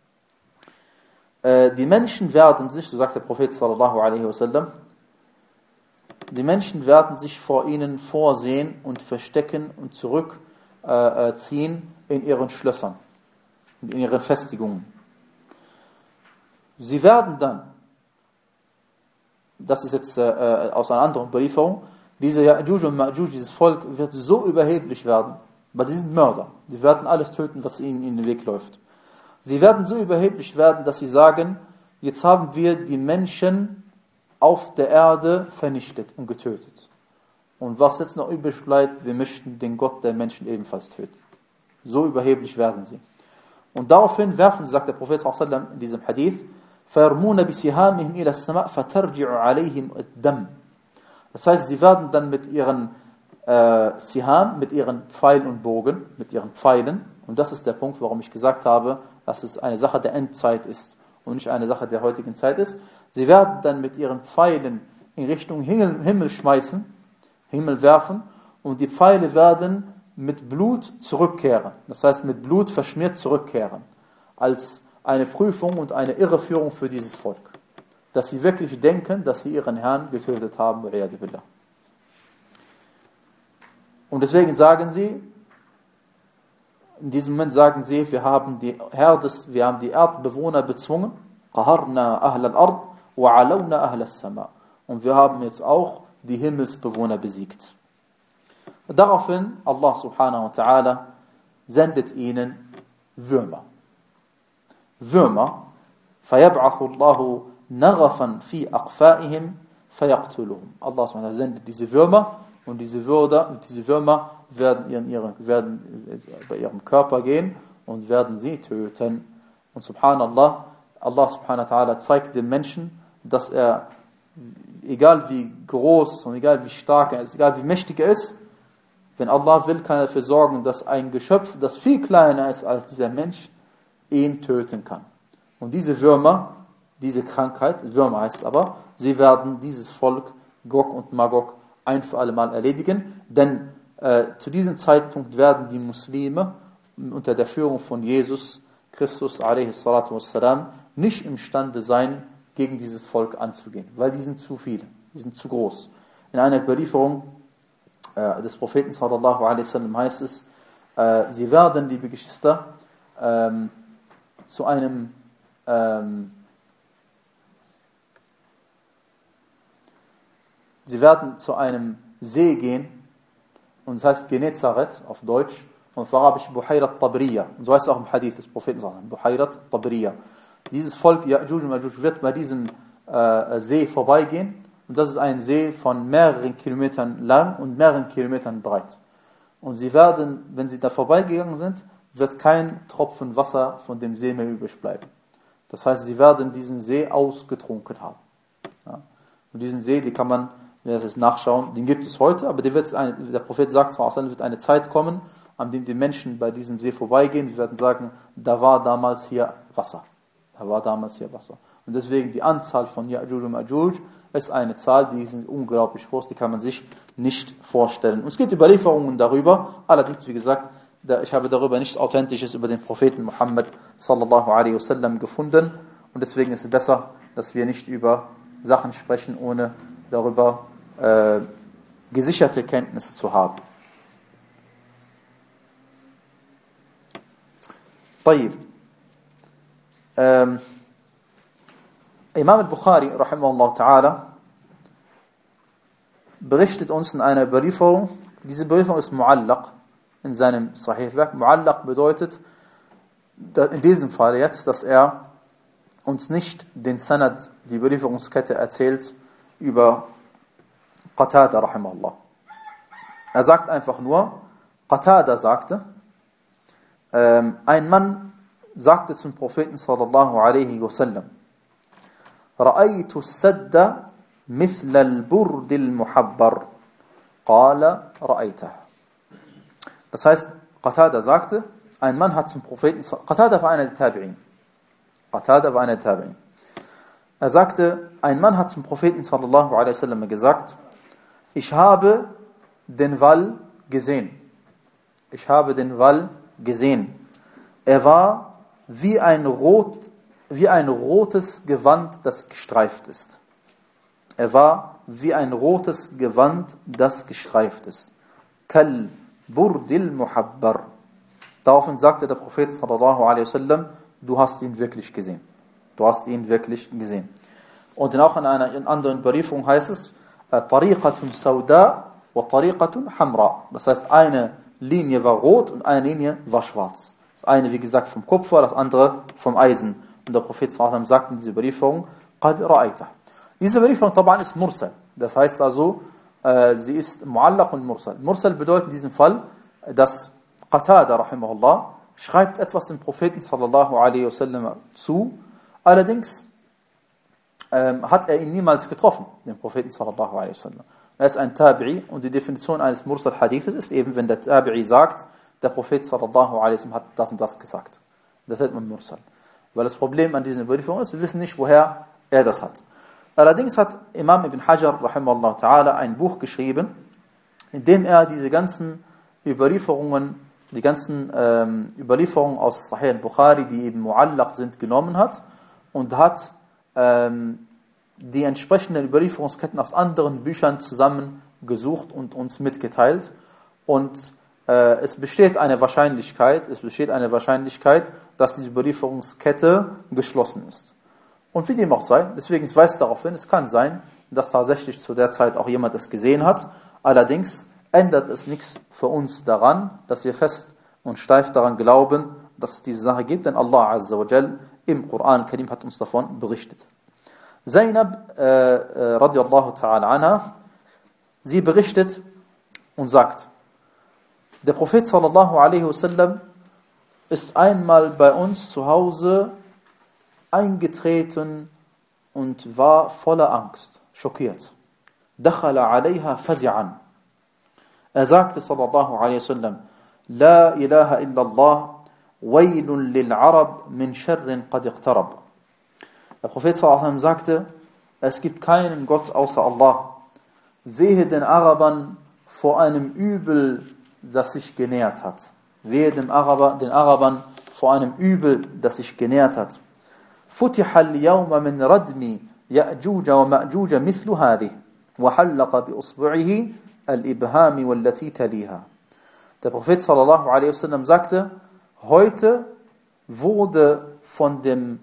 äh, die Menschen werden sich, so sagt der Prophet sallallahu alaihi wasallam, die Menschen werden sich vor ihnen vorsehen und verstecken und zurückziehen in ihren Schlössern, in ihren Festigungen. Sie werden dann, das ist jetzt äh, aus einer anderen Überlieferung, diese Ya'juj und Ma'juj, dieses Volk wird so überheblich werden, weil die sind Mörder. Die werden alles töten, was ihnen in den Weg läuft. Sie werden so überheblich werden, dass sie sagen, jetzt haben wir die Menschen auf der Erde vernichtet und getötet. Und was jetzt noch übrig bleibt, wir möchten den Gott der Menschen ebenfalls töten. So überheblich werden sie. Und daraufhin werfen sie, sagt der Prophet sallallahu alaihi wasallam in diesem Hadith, فَيَرْمُونَ بِسِهَامِهِمْ إِلَى السَّمَاءِ فَتَرْجِعُ عَلَيْهِمْ الدَّمْ. Das heißt, sie werden dann mit ihren äh, Siham, mit ihren Pfeilen und Bogen, mit ihren Pfeilen, und das ist der Punkt, warum ich gesagt habe, dass es eine Sache der Endzeit ist und nicht eine Sache der heutigen Zeit ist. Sie werden dann mit ihren Pfeilen in Richtung Himmel, Himmel schmeißen, Himmel werfen, und die Pfeile werden mit Blut zurückkehren. Das heißt, mit Blut verschmiert zurückkehren. Als eine Prüfung und eine Irreführung für dieses Volk. Dass sie wirklich denken, dass sie ihren Herrn getötet haben. Und deswegen sagen sie, in diesem Moment sagen sie, wir haben die Herdes, wir haben die Erdbewohner bezwungen. Qaharna ahl al-ard wa alawna ahl as-sama. Und wir haben jetzt auch die Himmelsbewohner besiegt. Daraufhin, Allah subhanahu wa ta'ala sendet ihnen Würmer. Würmer. فَيَبْعَثُ اللَّهُ نَغَفًا فِي أَقْفَائِهِمْ فَيَقْتُلُهُم. Allah subhanahu wa ta'ala sendet diese Würmer, und diese, Würde, diese Würmer werden, in ihre, werden bei ihrem Körper gehen und werden sie töten. Und subhanallah, Allah subhanahu wa ta'ala zeigt dem Menschen, dass er, egal wie groß und egal wie stark er ist, egal wie mächtig er ist, wenn Allah will, kann er dafür sorgen, dass ein Geschöpf, das viel kleiner ist als dieser Mensch, ihn töten kann. Und diese Würmer, diese Krankheit, Würmer heißt es aber, sie werden dieses Volk, Gog und Magog, ein für alle Mal erledigen, denn äh, zu diesem Zeitpunkt werden die Muslime unter der Führung von Jesus Christus a.s. nicht imstande sein, gegen dieses Volk anzugehen, weil die sind zu viele, die sind zu groß. In einer Überlieferung äh, des Propheten sallallahu alaihi wasallam heißt es, äh, sie werden, liebe Geschwister, ähm, zu einem ähm, sie werden zu einem See gehen, und es heißt Genezareth auf Deutsch, und auf Arabisch Buhayrat Tabriya, und so heißt es auch im Hadith des Propheten, Buhayrat Tabriya. Dieses Volk Ya'juj und Ma'juj wird bei diesem äh, See vorbeigehen, und das ist ein See von mehreren Kilometern lang und mehreren Kilometern breit. Und sie werden, wenn sie da vorbeigegangen sind, wird kein Tropfen Wasser von dem See mehr übrig bleiben. Das heißt, sie werden diesen See ausgetrunken haben. Ja. Und diesen See, die kann man, wer es nachschauen, den gibt es heute, aber der, wird eine, der Prophet sagt, es wird eine Zeit kommen, an dem die Menschen bei diesem See vorbeigehen, die werden sagen, da war damals hier Wasser. Da war damals hier Wasser. Und deswegen die Anzahl von Ya'juj und Ma'juj ist eine Zahl, die ist unglaublich groß, die kann man sich nicht vorstellen. Und es gibt Überlieferungen darüber, allerdings, wie gesagt, ich habe darüber nichts Authentisches über den Propheten Muhammad sallallahu alaihi wasallam gefunden, und deswegen ist es besser, dass wir nicht über Sachen sprechen, ohne darüber äh, gesicherte Kenntnisse zu haben. طيب. Ähm, Imam al-Bukhari rahimahullah ta'ala berichtet uns in einer Überlieferung, diese Überlieferung ist Mu'allaq in seinem Sahih-Werk. Mu'allaq bedeutet in diesem Fall jetzt, dass er uns nicht den Sanad, die Überlieferungskette erzählt über Qatada rahimahullah. Er sagt einfach nur, Qatada sagte, ähm, ein Mann sagte zum Propheten sallallahu alaihi wasallam, رأيت السد مثل البرد المحبر قال رأيته. Das heißt, Qatada sagte, ein Mann hat zum Propheten, Qatada war einer der Tabi'in. Qatada war einer der Tabi'in. Er sagte, ein Mann hat zum Propheten sallallahu alaihi wasallam gesagt, ich habe den Wall gesehen. Ich habe den Wall gesehen. Er war wie ein rot, wie ein rotes Gewand, das gestreift ist. Er war wie ein rotes Gewand, das gestreift ist. Kal burdil muhabbar. Daraufhin sagte der Prophet sallallahu alaihi wasallam, du hast ihn wirklich gesehen. Du hast ihn wirklich gesehen. Und dann auch in einer in anderen Überlieferung heißt es, tariqatun sauda wa tariqatun hamra. Das heißt, eine Linie war rot und eine Linie war schwarz. Das eine, wie gesagt, vom Kupfer, das andere vom Eisen. Und der Prophet sallallahu alaihi wasallam sagt in dieser Überlieferung, qad ra'aytah. Diese Überlieferung taban ist Mursal. Das heißt also, äh, sie ist Muallaq und Mursal. Mursal bedeutet in diesem Fall, dass Qatada, rahimahullah, schreibt etwas dem Propheten sallallahu alaihi wasallam zu, allerdings ähm, hat er ihn niemals getroffen, den Propheten sallallahu alaihi wasallam. Er ist ein Tabi'i und die Definition eines Mursal Hadithes ist eben, wenn der Tabi'i sagt, der Prophet sallallahu alaihi wasallam hat das und das gesagt. Das nennt man Mursal. Weil das Problem an diesen Überlieferungen ist, wir wissen nicht, woher er das hat. Allerdings hat Imam Ibn Hajar, rahimahullah ta'ala, ein Buch geschrieben, in dem er diese ganzen Überlieferungen, die ganzen ähm, Überlieferungen aus Sahih al-Bukhari, die eben Muallaq sind, genommen hat und hat ähm, die entsprechenden Überlieferungsketten aus anderen Büchern zusammengesucht und uns mitgeteilt. Und äh, es besteht eine Wahrscheinlichkeit, es besteht eine Wahrscheinlichkeit, dass diese Überlieferungskette geschlossen ist. Und wie dem auch sei, deswegen weist darauf hin, es kann sein, dass tatsächlich zu der Zeit auch jemand es gesehen hat. Allerdings ändert es nichts für uns daran, dass wir fest und steif daran glauben, dass es diese Sache gibt, denn Allah Azza wa Jal im Koran Karim hat uns davon berichtet. Zainab äh, äh, radiallahu ta'ala anha, sie berichtet und sagt, der Prophet sallallahu alaihi wasallam ist einmal bei uns zu Hause eingetreten und war voller Angst, schockiert. Dakhala alayha fazi'an. Er sagte sallallahu alaihi wasallam, La ilaha illallah, waylun lil Arab min sharrin qad iqtarab. Der Prophet sallallahu alaihi wasallam sagte, es gibt keinen Gott außer Allah. Wehe den Arabern vor einem Übel, das sich genähert hat. Wehe dem Araber, den Arabern vor einem Übel, das sich genähert hat. فتح اليوم من ردم يأجوج ومأجوج مثل هذه وحلق بأصبعه الإبهام والتي تليها. Der Prophet sallallahu alaihi wasallam sagte, heute wurde von dem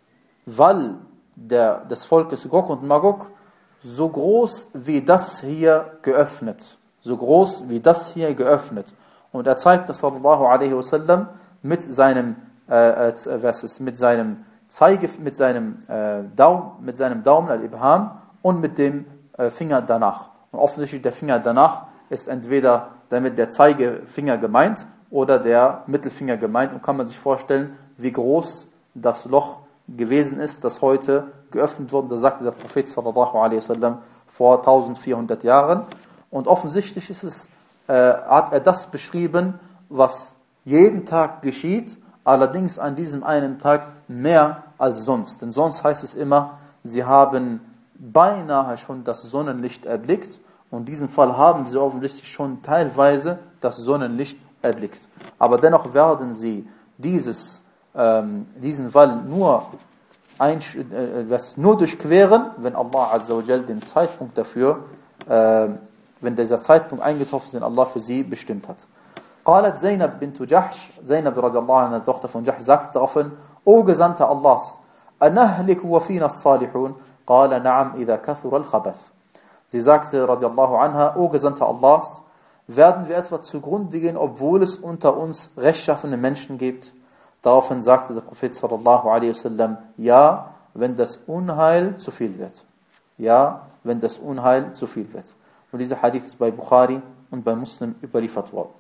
Wall der, des Volkes Gog und Magog so groß wie das hier geöffnet. So groß wie das hier geöffnet. Und er zeigte sallallahu alaihi wasallam mit seinem, äh, äh, was ist, mit seinem Zeige, mit seinem, äh, Daum, mit seinem Daumen, al-Ibham, und mit dem äh, Finger danach. Und offensichtlich der Finger danach ist entweder damit der Zeigefinger gemeint oder der Mittelfinger gemeint. Und kann man sich vorstellen, wie groß das Loch gewesen ist, das heute geöffnet wurde. Da sagte der Prophet sallallahu alaihi wasallam vor eintausendvierhundert Jahren. Und offensichtlich ist es, äh, hat er das beschrieben, was jeden Tag geschieht, allerdings an diesem einen Tag mehr als sonst. Denn sonst heißt es immer, sie haben beinahe schon das Sonnenlicht erblickt. Und in diesem Fall haben sie offensichtlich schon teilweise das Sonnenlicht erblickt. Aber dennoch werden sie dieses, ähm, diesen Wall nur, einsch- äh, nur durchqueren, wenn Allah Azza wa Jal den Zeitpunkt dafür, äh, wenn dieser Zeitpunkt eingetroffen ist, den Allah für sie bestimmt hat. قالت Zainab bint Jahsh, Zainab radiallahu anha, Tochter von Jahsh, sagte daraufhin, O Gesandter Allahs, أنهلك وفينا الصالحون قال نعم إذا كثر الخبث. Sie sagte radiallahu anha, O Gesandter Allahs, werden wir etwa zugrunde gehen, obwohl es unter uns rechtschaffene Menschen gibt? Daraufhin sagte der Prophet sallallahu alaihi wasallam, ja, wenn das Unheil zu viel wird. Ja, wenn das Unheil zu viel wird. Und dieser Hadith ist bei Bukhari und bei Muslim überliefert worden.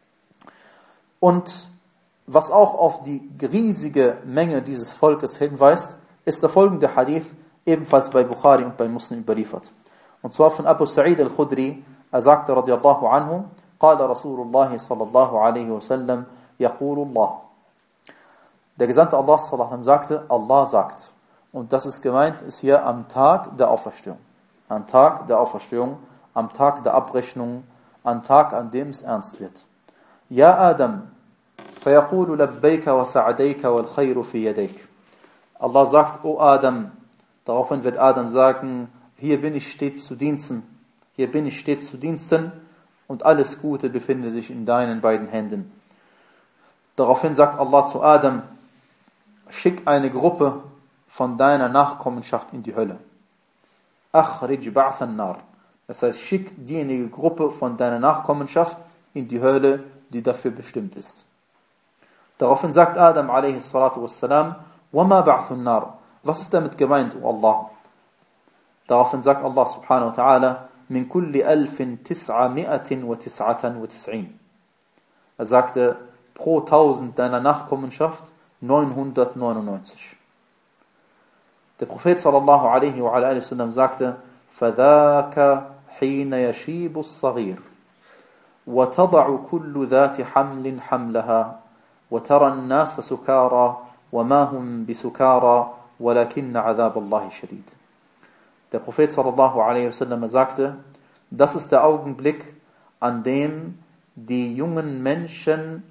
Und was auch auf die riesige Menge dieses Volkes hinweist, ist der folgende Hadith, ebenfalls bei Bukhari und bei Muslim überliefert. Und zwar von Abu Sa'id al-Khudri, er sagte radiallahu anhu, قال رسول الله صلى الله عليه وسلم يقول الله. Der Gesandte Allah sallallahu alaihi wasallam sagte, Allah sagt. Und das ist gemeint, ist hier am Tag der Auferstehung. Am Tag der Auferstehung, am Tag der Abrechnung, am Tag, an dem es ernst wird. Ja Adam, فيقول لبيك وسعديك والخير في يديك. Allah sagt, O Adam, daraufhin wird Adam sagen, hier bin ich stets zu Diensten, hier bin ich stets zu Diensten und alles Gute befindet sich in deinen beiden Händen. Daraufhin sagt Allah zu Adam, schick eine Gruppe von deiner Nachkommenschaft in die Hölle. Akhrij ba'th an-nar. Das heißt, schick diejenige Gruppe von deiner Nachkommenschaft in die Hölle, die dafür bestimmt ist. Daraufhin sagt Adam alaihi salatu wassalam, wama ba'th an-nar. Was ist damit gemeint, O Allah? Daraufhin sagt Allah subhanahu wa ta'ala, min kulli alfin tis'ami'atin wa tis'atan wa tis'in. Er sagte, pro tausend deiner Nachkommenschaft neunhundertneunundneunzig. Der Prophet sallallahu alaihi wa alaihi wasallam sagte, فَذَاكَ حِينَ يَشِيبُ الصَّغِيرُ وَتَضَعُ كُلُّ ذَاتِ حَمْلٍ حَمْلَهَا وَتَرَى النَّاسَ سُكَارَى وَمَا هُمْ بِسُكَارَى وَلَكِنَّ عَذَابَ اللَّهِ شَدِيدٌ. Der Prophet sallallahu alaihi wasallam sagte, das ist der Augenblick, an dem die jungen Menschen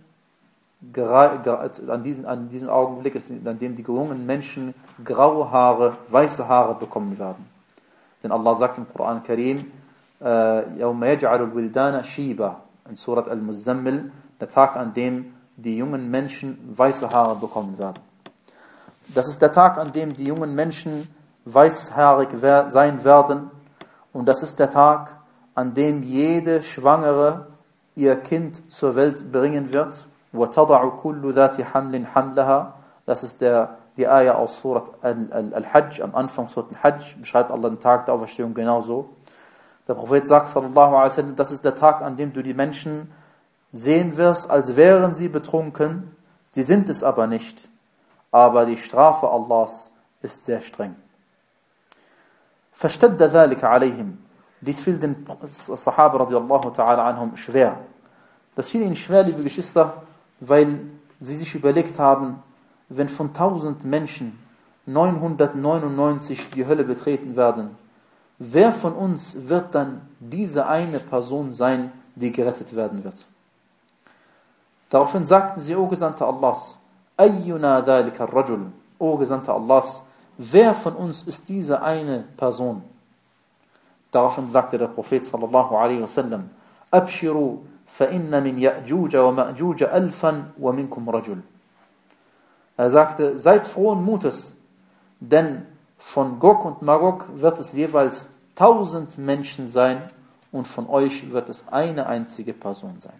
an diesem, an diesem Augenblick ist, an dem die jungen Menschen graue Haare, weiße Haare bekommen werden. Denn Allah sagt im Koran Karim, يَوْمَ يَجْعَلُ الْوِلْدَانَ شِيبًا, in Surat Al-Muzammil, der Tag, an dem die jungen Menschen weiße Haare bekommen werden. Das ist der Tag, an dem die jungen Menschen weißhaarig sein werden, und das ist der Tag, an dem jede Schwangere ihr Kind zur Welt bringen wird. وَتَضَعُ كُلُّ ذَاتِ حَمْلٍ حَمْلَهَا. Das ist der, die Ayah aus Surat Al-Hajj, am Anfang Surat Al-Hajj, beschreibt Allah den Tag der Auferstehung genauso. Der Prophet sagt, sallallahu alaihi wasallam, das ist der Tag, an dem du die Menschen sehen wirst, als wären sie betrunken. Sie sind es aber nicht. Aber die Strafe Allahs ist sehr streng. فَاشْتَدَّ ذَلِكَ عَلَيْهِمْ. Dies fiel den Sahaba radiallahu ta'ala anhum schwer. Das fiel ihnen schwer, liebe Geschwister, weil sie sich überlegt haben, wenn von tausend Menschen neunhundertneunundneunzig die Hölle betreten werden, wer von uns wird dann diese eine Person sein, die gerettet werden wird? Daraufhin sagten sie, O Gesandter Allahs, Ayyuna dhalika ar-rajul, O Gesandter Allahs, wer von uns ist diese eine Person? Daraufhin sagte der Prophet sallallahu alaihi wasallam, Abshiru, fa inna min Ya'juj wa Ma'juj alfan wa minkum rajul. Er sagte, seid frohen Mutes, denn von Gog und Magog wird es jeweils tausend Menschen sein und von euch wird es eine einzige Person sein.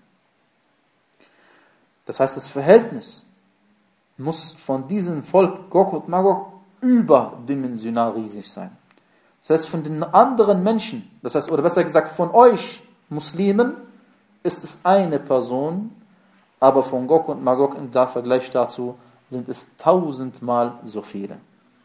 Das heißt, das Verhältnis muss von diesem Volk Gog und Magog überdimensional riesig sein. Das heißt, von den anderen Menschen, das heißt, oder besser gesagt, von euch Muslimen ist es eine Person, aber von Gog und Magog im Vergleich dazu sind es tausendmal so viele.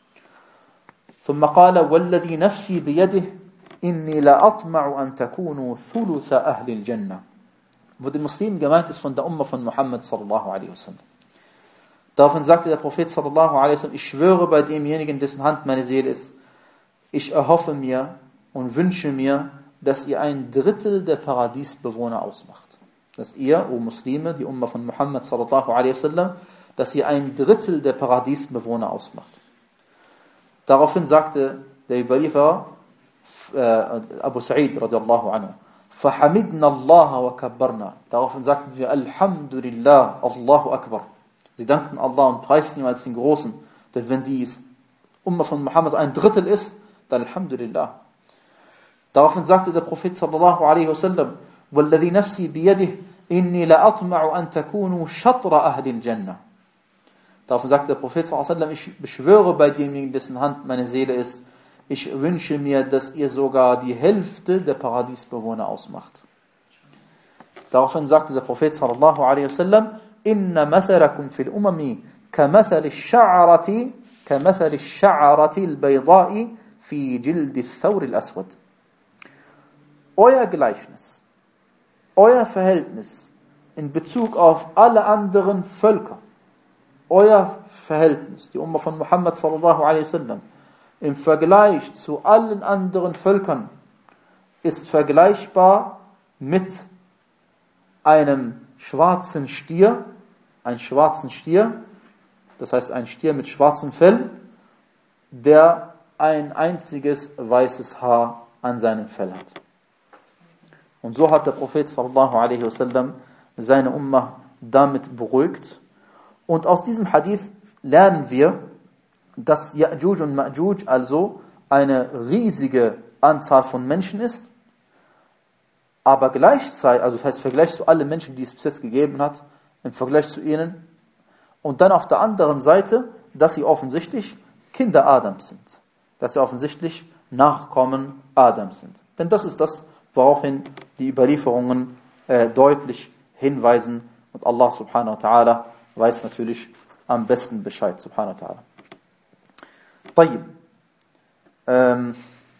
ثم قال والذي نفسي بيده إني لا أطمع أن تكونوا ثلث أهل الجنة. Wo die Muslimen gemeint ist von der Umma von Muhammad sallallahu alaihi wasallam. Daraufhin sagte der Prophet sallallahu alaihi wasallam, ich schwöre bei demjenigen, dessen Hand meine Seele ist, ich erhoffe mir und wünsche mir, dass ihr ein Drittel der Paradiesbewohner ausmacht. Dass ihr, o Muslime, die Umma von Muhammad sallallahu alaihi wasallam, dass ihr ein Drittel der Paradiesbewohner ausmacht. Daraufhin sagte der Überlieferer, äh, Abu Sa'id radiallahu anhu, فَحَمِدْنَا اللَّهَ وَكَبَّرْنَا. Daraufhin sagten wir, Alhamdulillah, Allahu Akbar. Sie danken Allah und preisten ihn als den Großen. Denn wenn die Umma von Muhammad ein Drittel ist, dann Alhamdulillah. Daraufhin sagte der Prophet sallallahu alaihi wasallam, وَالَّذِي نَفْسِي بِيَدِهِ إِنِّي لَأَطْمَعُ أَن تَكُونُوا شَطْرَ أَهْلِ الْجَنَّةِ. Daraufhin sagte der Prophet sallallahu alaihi wasallam, ich beschwöre bei demjenigen, dessen Hand meine Seele ist, ich wünsche mir, dass ihr sogar die Hälfte der Paradiesbewohner ausmacht. Daraufhin sagte der Prophet sallallahu alaihi wasallam, inna mathalakum fil umami kamathali ash-sha'rati kamathali ash-sha'rati al-bayda'i fi jildi ath-thawr al-aswad. Euer Gleichnis, euer Verhältnis in Bezug auf alle anderen Völker, euer Verhältnis, die Umma von Muhammad sallallahu alaihi wasallam, im Vergleich zu allen anderen Völkern ist vergleichbar mit einem schwarzen Stier, ein schwarzen Stier, das heißt ein Stier mit schwarzem Fell, der ein einziges weißes Haar an seinem Fell hat. Und so hat der Prophet sallallahu alaihi wasallam seine Ummah damit beruhigt. Und aus diesem Hadith lernen wir, dass Ya'juj und Ma'juj also eine riesige Anzahl von Menschen ist, aber gleichzeitig, also das heißt, im Vergleich zu allen Menschen, die es bis jetzt gegeben hat, im Vergleich zu ihnen, und dann auf der anderen Seite, dass sie offensichtlich Kinder Adams sind, dass sie offensichtlich Nachkommen Adams sind. Denn das ist das, woraufhin die Überlieferungen äh, deutlich hinweisen. Und Allah subhanahu wa ta'ala weiß natürlich am besten Bescheid, subhanahu wa ta'ala. طيب. Ähm,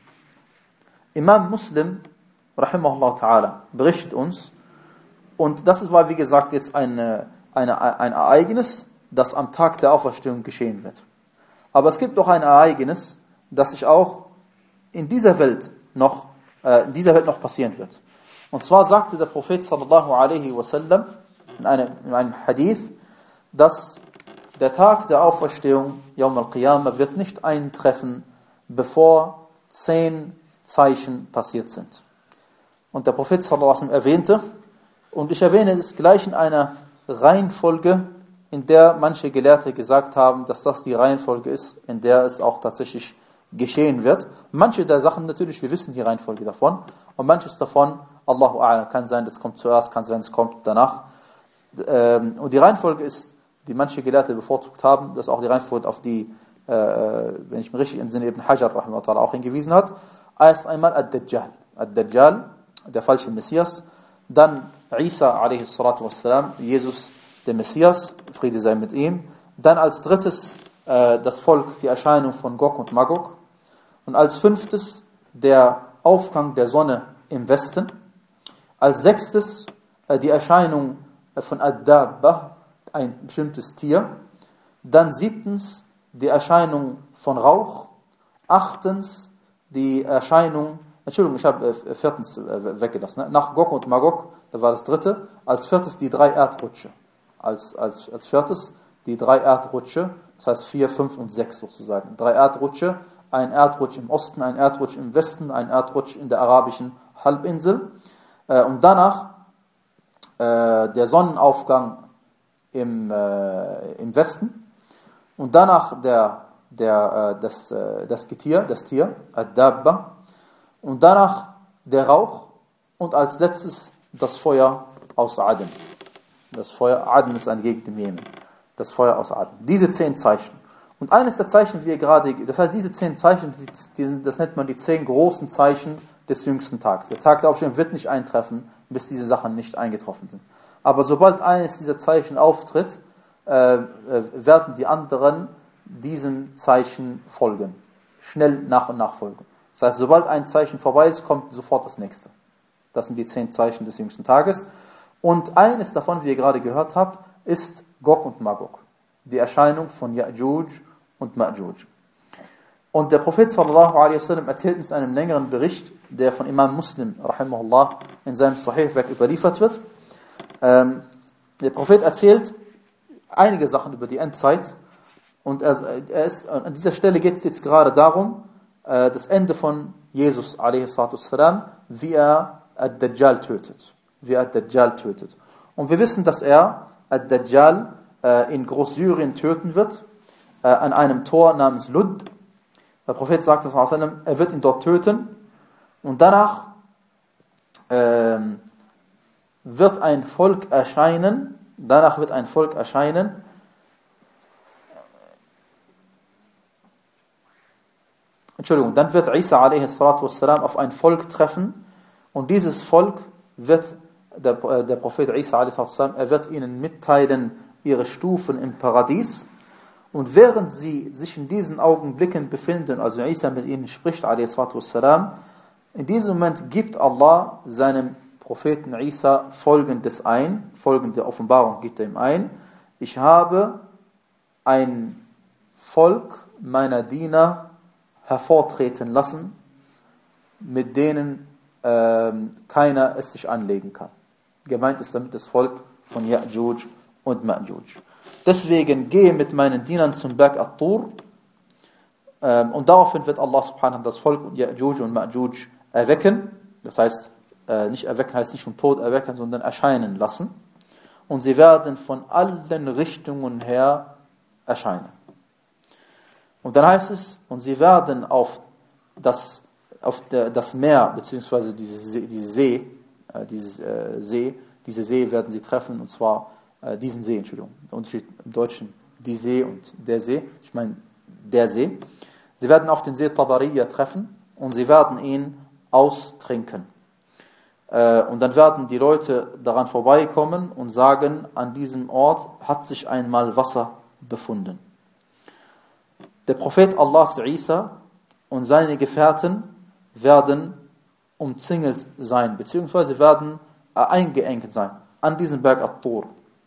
Imam Muslim, rahimahullah ta'ala, berichtet uns, und das war, wie gesagt, jetzt eine, eine, ein Ereignis, das am Tag der Auferstehung geschehen wird. Aber es gibt noch ein Ereignis, das sich auch in dieser Welt noch, äh, in dieser Welt noch passieren wird. Und zwar sagte der Prophet sallallahu alaihi wasallam in einem, in einem Hadith, dass der Tag der Auferstehung, Yawm al-Qiyamah, wird nicht eintreffen, bevor zehn Zeichen passiert sind. Und der Prophet sallallahu alaihi wasallam erwähnte, und ich erwähne es gleich in einer Reihenfolge, in der manche Gelehrte gesagt haben, dass das die Reihenfolge ist, in der es auch tatsächlich geschehen wird. Manche der Sachen natürlich, wir wissen die Reihenfolge davon, und manches davon, Allahu A'lam, kann sein, das kommt zuerst, kann sein, es kommt danach. Und die Reihenfolge ist, die manche Gelehrte bevorzugt haben, das ist auch die Reihenfolge, auf die, äh, wenn ich mich richtig entsinne, Ibn Hajar rahimahullah auch hingewiesen hat. Erst einmal Ad-Dajjal, Ad-Dajjal, der falsche Messias, dann Isa alaihi salatu wassalam, Jesus der Messias, Friede sei mit ihm. Dann als drittes äh, das Volk, die Erscheinung von Gog und Magog. Und als fünftes der Aufgang der Sonne im Westen. Als sechstes äh, die Erscheinung von Ad-Dabba, ein bestimmtes Tier. Dann siebtens die Erscheinung von Rauch. Achtens die Erscheinung, Entschuldigung, ich habe äh, viertens äh, weggelassen. Ne? Nach Gog und Magog, das war das dritte. Als viertes die drei Erdrutsche. Als, als, als viertes die drei Erdrutsche, das heißt vier, fünf und sechs sozusagen. Drei Erdrutsche, ein Erdrutsch im Osten, ein Erdrutsch im Westen, ein Erdrutsch in der arabischen Halbinsel. Äh, und danach äh, der Sonnenaufgang im, äh, im Westen. Und danach der, der, äh, das, äh, das Getier, das Tier, Ad-Dabba. Und danach der Rauch. Und als letztes das Feuer aus Aden. Das Feuer, Aden ist eine Gegend im Jemen. Das Feuer aus Aden. Diese zehn Zeichen. Und eines der Zeichen, wie wir gerade, das heißt, diese zehn Zeichen, die, das nennt man die zehn großen Zeichen des jüngsten Tages. Der Tag der Auferstehung wird nicht eintreffen, bis diese Sachen nicht eingetroffen sind. Aber sobald eines dieser Zeichen auftritt, äh, werden die anderen diesem Zeichen folgen. Schnell nach und nach folgen. Das heißt, sobald ein Zeichen vorbei ist, kommt sofort das nächste. Das sind die zehn Zeichen des jüngsten Tages. Und eines davon, wie ihr gerade gehört habt, ist Gog und Magog. Die Erscheinung von Ya'juj und Ma'juj. Und der Prophet sallallahu alaihi wasallam erzählt uns einen längeren Bericht, der von Imam Muslim rahimahullah in seinem Sahih-Werk überliefert wird. Ähm, der Prophet erzählt einige Sachen über die Endzeit. Und er, er ist, an dieser Stelle geht es jetzt gerade darum, äh, das Ende von Jesus alaihi sallam, wie er Ad-Dajjal tötet. Wie er Ad-Dajjal tötet. Und wir wissen, dass er Ad-Dajjal äh, in Großsyrien töten wird, äh, an einem Tor namens Lud. Der Prophet sagt, er wird ihn dort töten und danach äh, wird ein Volk erscheinen, danach wird ein Volk erscheinen, Entschuldigung, dann wird Isa alaihi salatu wassalam auf ein Volk treffen und dieses Volk wird, der, der Prophet Isa alaihi salatu wassalam, er wird ihnen mitteilen ihre Stufen im Paradies. Und während sie sich in diesen Augenblicken befinden, also Isa mit ihnen spricht, alaihi salatu wassalam, in diesem Moment gibt Allah seinem Propheten Isa folgendes ein, folgende Offenbarung gibt er ihm ein: Ich habe ein Volk meiner Diener hervortreten lassen, mit denen ähm, keiner es sich anlegen kann. Gemeint ist damit das Volk von Ya'juj und Ma'juj. Deswegen gehe mit meinen Dienern zum Berg At-Tur, ähm, und daraufhin wird Allah subhanahu das Volk von Ya'juj und Ma'juj erwecken. Das heißt, äh, nicht erwecken heißt nicht vom Tod erwecken, sondern erscheinen lassen. Und sie werden von allen Richtungen her erscheinen. Und dann heißt es, und sie werden auf das, auf der, das Meer, beziehungsweise diese See, diese See, äh, dieses, äh, See, diese See werden sie treffen, und zwar äh, diesen See, Entschuldigung, der Unterschied im Deutschen, die See und der See, ich meine der See. Sie werden auf den See Tabariya treffen und sie werden ihn austrinken. Äh, und dann werden die Leute daran vorbeikommen und sagen, an diesem Ort hat sich einmal Wasser befunden. Der Prophet Allahs Isa und seine Gefährten werden umzingelt sein, beziehungsweise werden äh, eingeengt sein an diesem Berg At-Tur.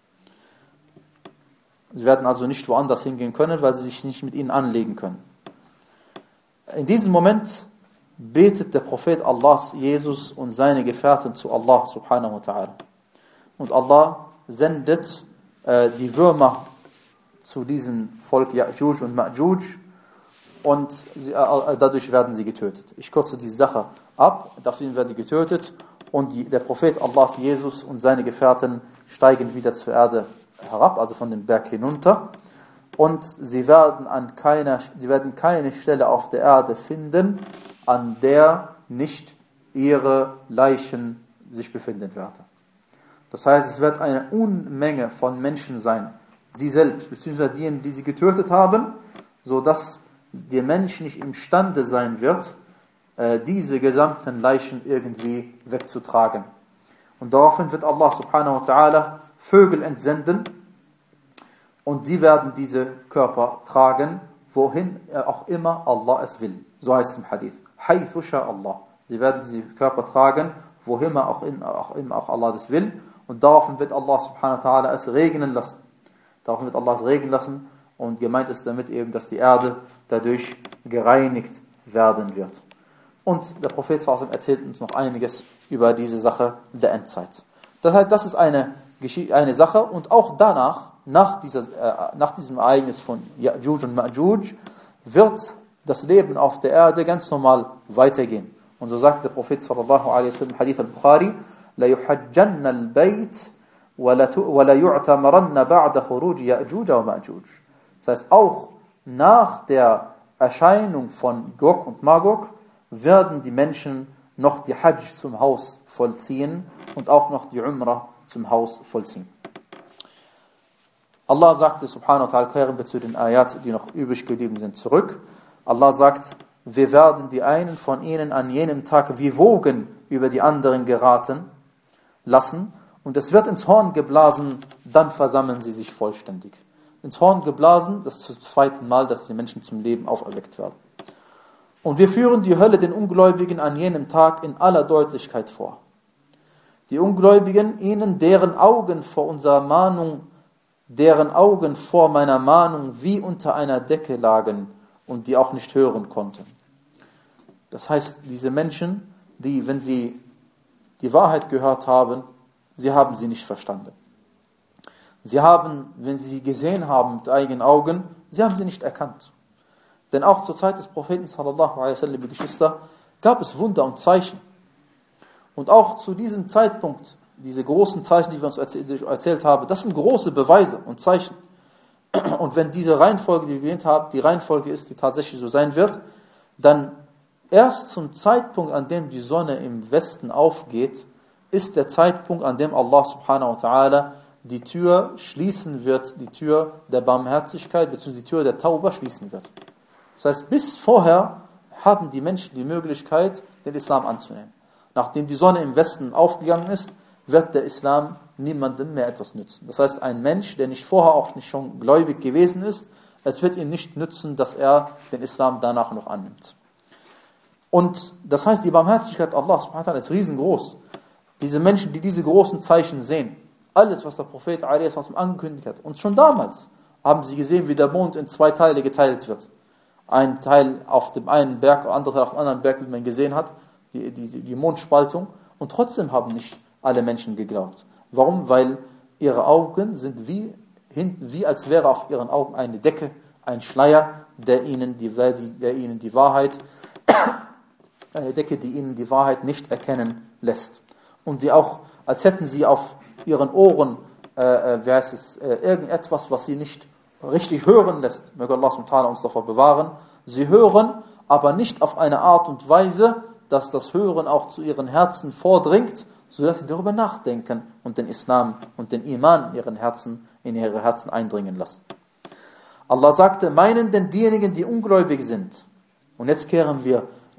Sie werden also nicht woanders hingehen können, weil sie sich nicht mit ihnen anlegen können. In diesem Moment betet der Prophet Allahs, Jesus und seine Gefährten zu Allah subhanahu wa ta'ala. Und Allah sendet äh, die Würmer zu diesem Volk Ya'juj und Ma'juj und sie, äh, dadurch werden sie getötet. Ich kürze die Sache ab, dafür werden sie getötet und die, der Prophet Allahs, Jesus und seine Gefährten steigen wieder zur Erde herab, also von dem Berg hinunter. Und sie werden an keiner, sie werden keine Stelle auf der Erde finden, an der nicht ihre Leichen sich befinden werden. Das heißt, es wird eine Unmenge von Menschen sein, sie selbst, beziehungsweise diejenigen, die sie getötet haben, so dass der Mensch nicht imstande sein wird, diese gesamten Leichen irgendwie wegzutragen. Und daraufhin wird Allah subhanahu wa ta'ala Vögel entsenden und die werden diese Körper tragen, wohin auch immer Allah es will. So heißt es im Hadith. Haythu sha Allah. Sie werden diese Körper tragen, wohin auch, in, auch immer auch Allah das will. Und daraufhin wird Allah subhanahu wa ta'ala es regnen lassen. Daraufhin wird Allah es regnen lassen. Und gemeint ist damit eben, dass die Erde dadurch gereinigt werden wird. Und der Prophet sallallahu alaihi wasallam erzählt uns noch einiges über diese Sache der Endzeit. Das heißt, das ist eine, eine Sache. Und auch danach, nach, dieser, äh, nach diesem Ereignis von Ya'juj und Ma'juj, wird das Leben auf der Erde ganz normal weitergehen. Und so sagt der Prophet sallallahu alaihi wasallam, Hadith al-Bukhari, la yuhajjanna al-bayt wa la yu'tamaranna ba'da khuruj Ya'juj wa Ma'juj. Das heißt, auch nach der Erscheinung von Gog und Magog werden die Menschen noch die Hajj zum Haus vollziehen und auch noch die Umrah zum Haus vollziehen. Allah sagte, subhanahu wa ta'ala, kehren wir zu den Ayat, die noch übrig geblieben sind, zurück. Allah sagt, wir werden die einen von ihnen an jenem Tag wie Wogen über die anderen geraten lassen und es wird ins Horn geblasen, dann versammeln sie sich vollständig. Ins Horn geblasen, das ist zum zweiten Mal, dass die Menschen zum Leben auferweckt werden. Und wir führen die Hölle den Ungläubigen an jenem Tag in aller Deutlichkeit vor. Die Ungläubigen, ihnen deren Augen vor unserer Mahnung, deren Augen vor meiner Mahnung wie unter einer Decke lagen und die auch nicht hören konnten. Das heißt, diese Menschen, die, wenn sie die Wahrheit gehört haben, sie haben sie nicht verstanden. Sie haben, wenn sie sie gesehen haben mit eigenen Augen, sie haben sie nicht erkannt. Denn auch zur Zeit des Propheten sallallahu alaihi wasallam, liebe Geschwister, gab es Wunder und Zeichen. Und auch zu diesem Zeitpunkt, diese großen Zeichen, die wir uns erzählt haben, das sind große Beweise und Zeichen. Und wenn diese Reihenfolge, die wir erwähnt haben, die Reihenfolge ist, die tatsächlich so sein wird, dann erst zum Zeitpunkt, an dem die Sonne im Westen aufgeht, ist der Zeitpunkt, an dem Allah subhanahu wa ta'ala die Tür schließen wird, die Tür der Barmherzigkeit, beziehungsweise die Tür der Tauba schließen wird. Das heißt, bis vorher haben die Menschen die Möglichkeit, den Islam anzunehmen. Nachdem die Sonne im Westen aufgegangen ist, wird der Islam niemandem mehr etwas nützen. Das heißt, ein Mensch, der nicht vorher auch nicht schon gläubig gewesen ist, es wird ihm nicht nützen, dass er den Islam danach noch annimmt. Und das heißt, die Barmherzigkeit Allah subhanahu wa ta'ala ist riesengroß. Diese Menschen, die diese großen Zeichen sehen, alles, was der Prophet alaihi wasallam angekündigt hat, und schon damals haben sie gesehen, wie der Mond in zwei Teile geteilt wird. Ein Teil auf dem einen Berg, der andere Teil auf dem anderen Berg, wie man gesehen hat, die, die, die Mondspaltung. Und trotzdem haben nicht alle Menschen geglaubt. Warum? Weil ihre Augen sind wie, wie als wäre auf ihren Augen eine Decke, ein Schleier, der ihnen die, der ihnen die Wahrheit, eine Decke, die ihnen die Wahrheit nicht erkennen lässt. Und die auch, als hätten sie auf ihren Ohren, äh, wie heißt es, äh, irgendetwas, was sie nicht richtig hören lässt. Möge Allah subhanahu wa ta'ala uns davor bewahren. Sie hören, aber nicht auf eine Art und Weise, dass das Hören auch zu ihren Herzen vordringt, sodass sie darüber nachdenken und den Islam und den Iman in ihren Herzen, in ihre Herzen eindringen lassen. Allah sagte, meinen denn diejenigen, die ungläubig sind? Und jetzt kehren wir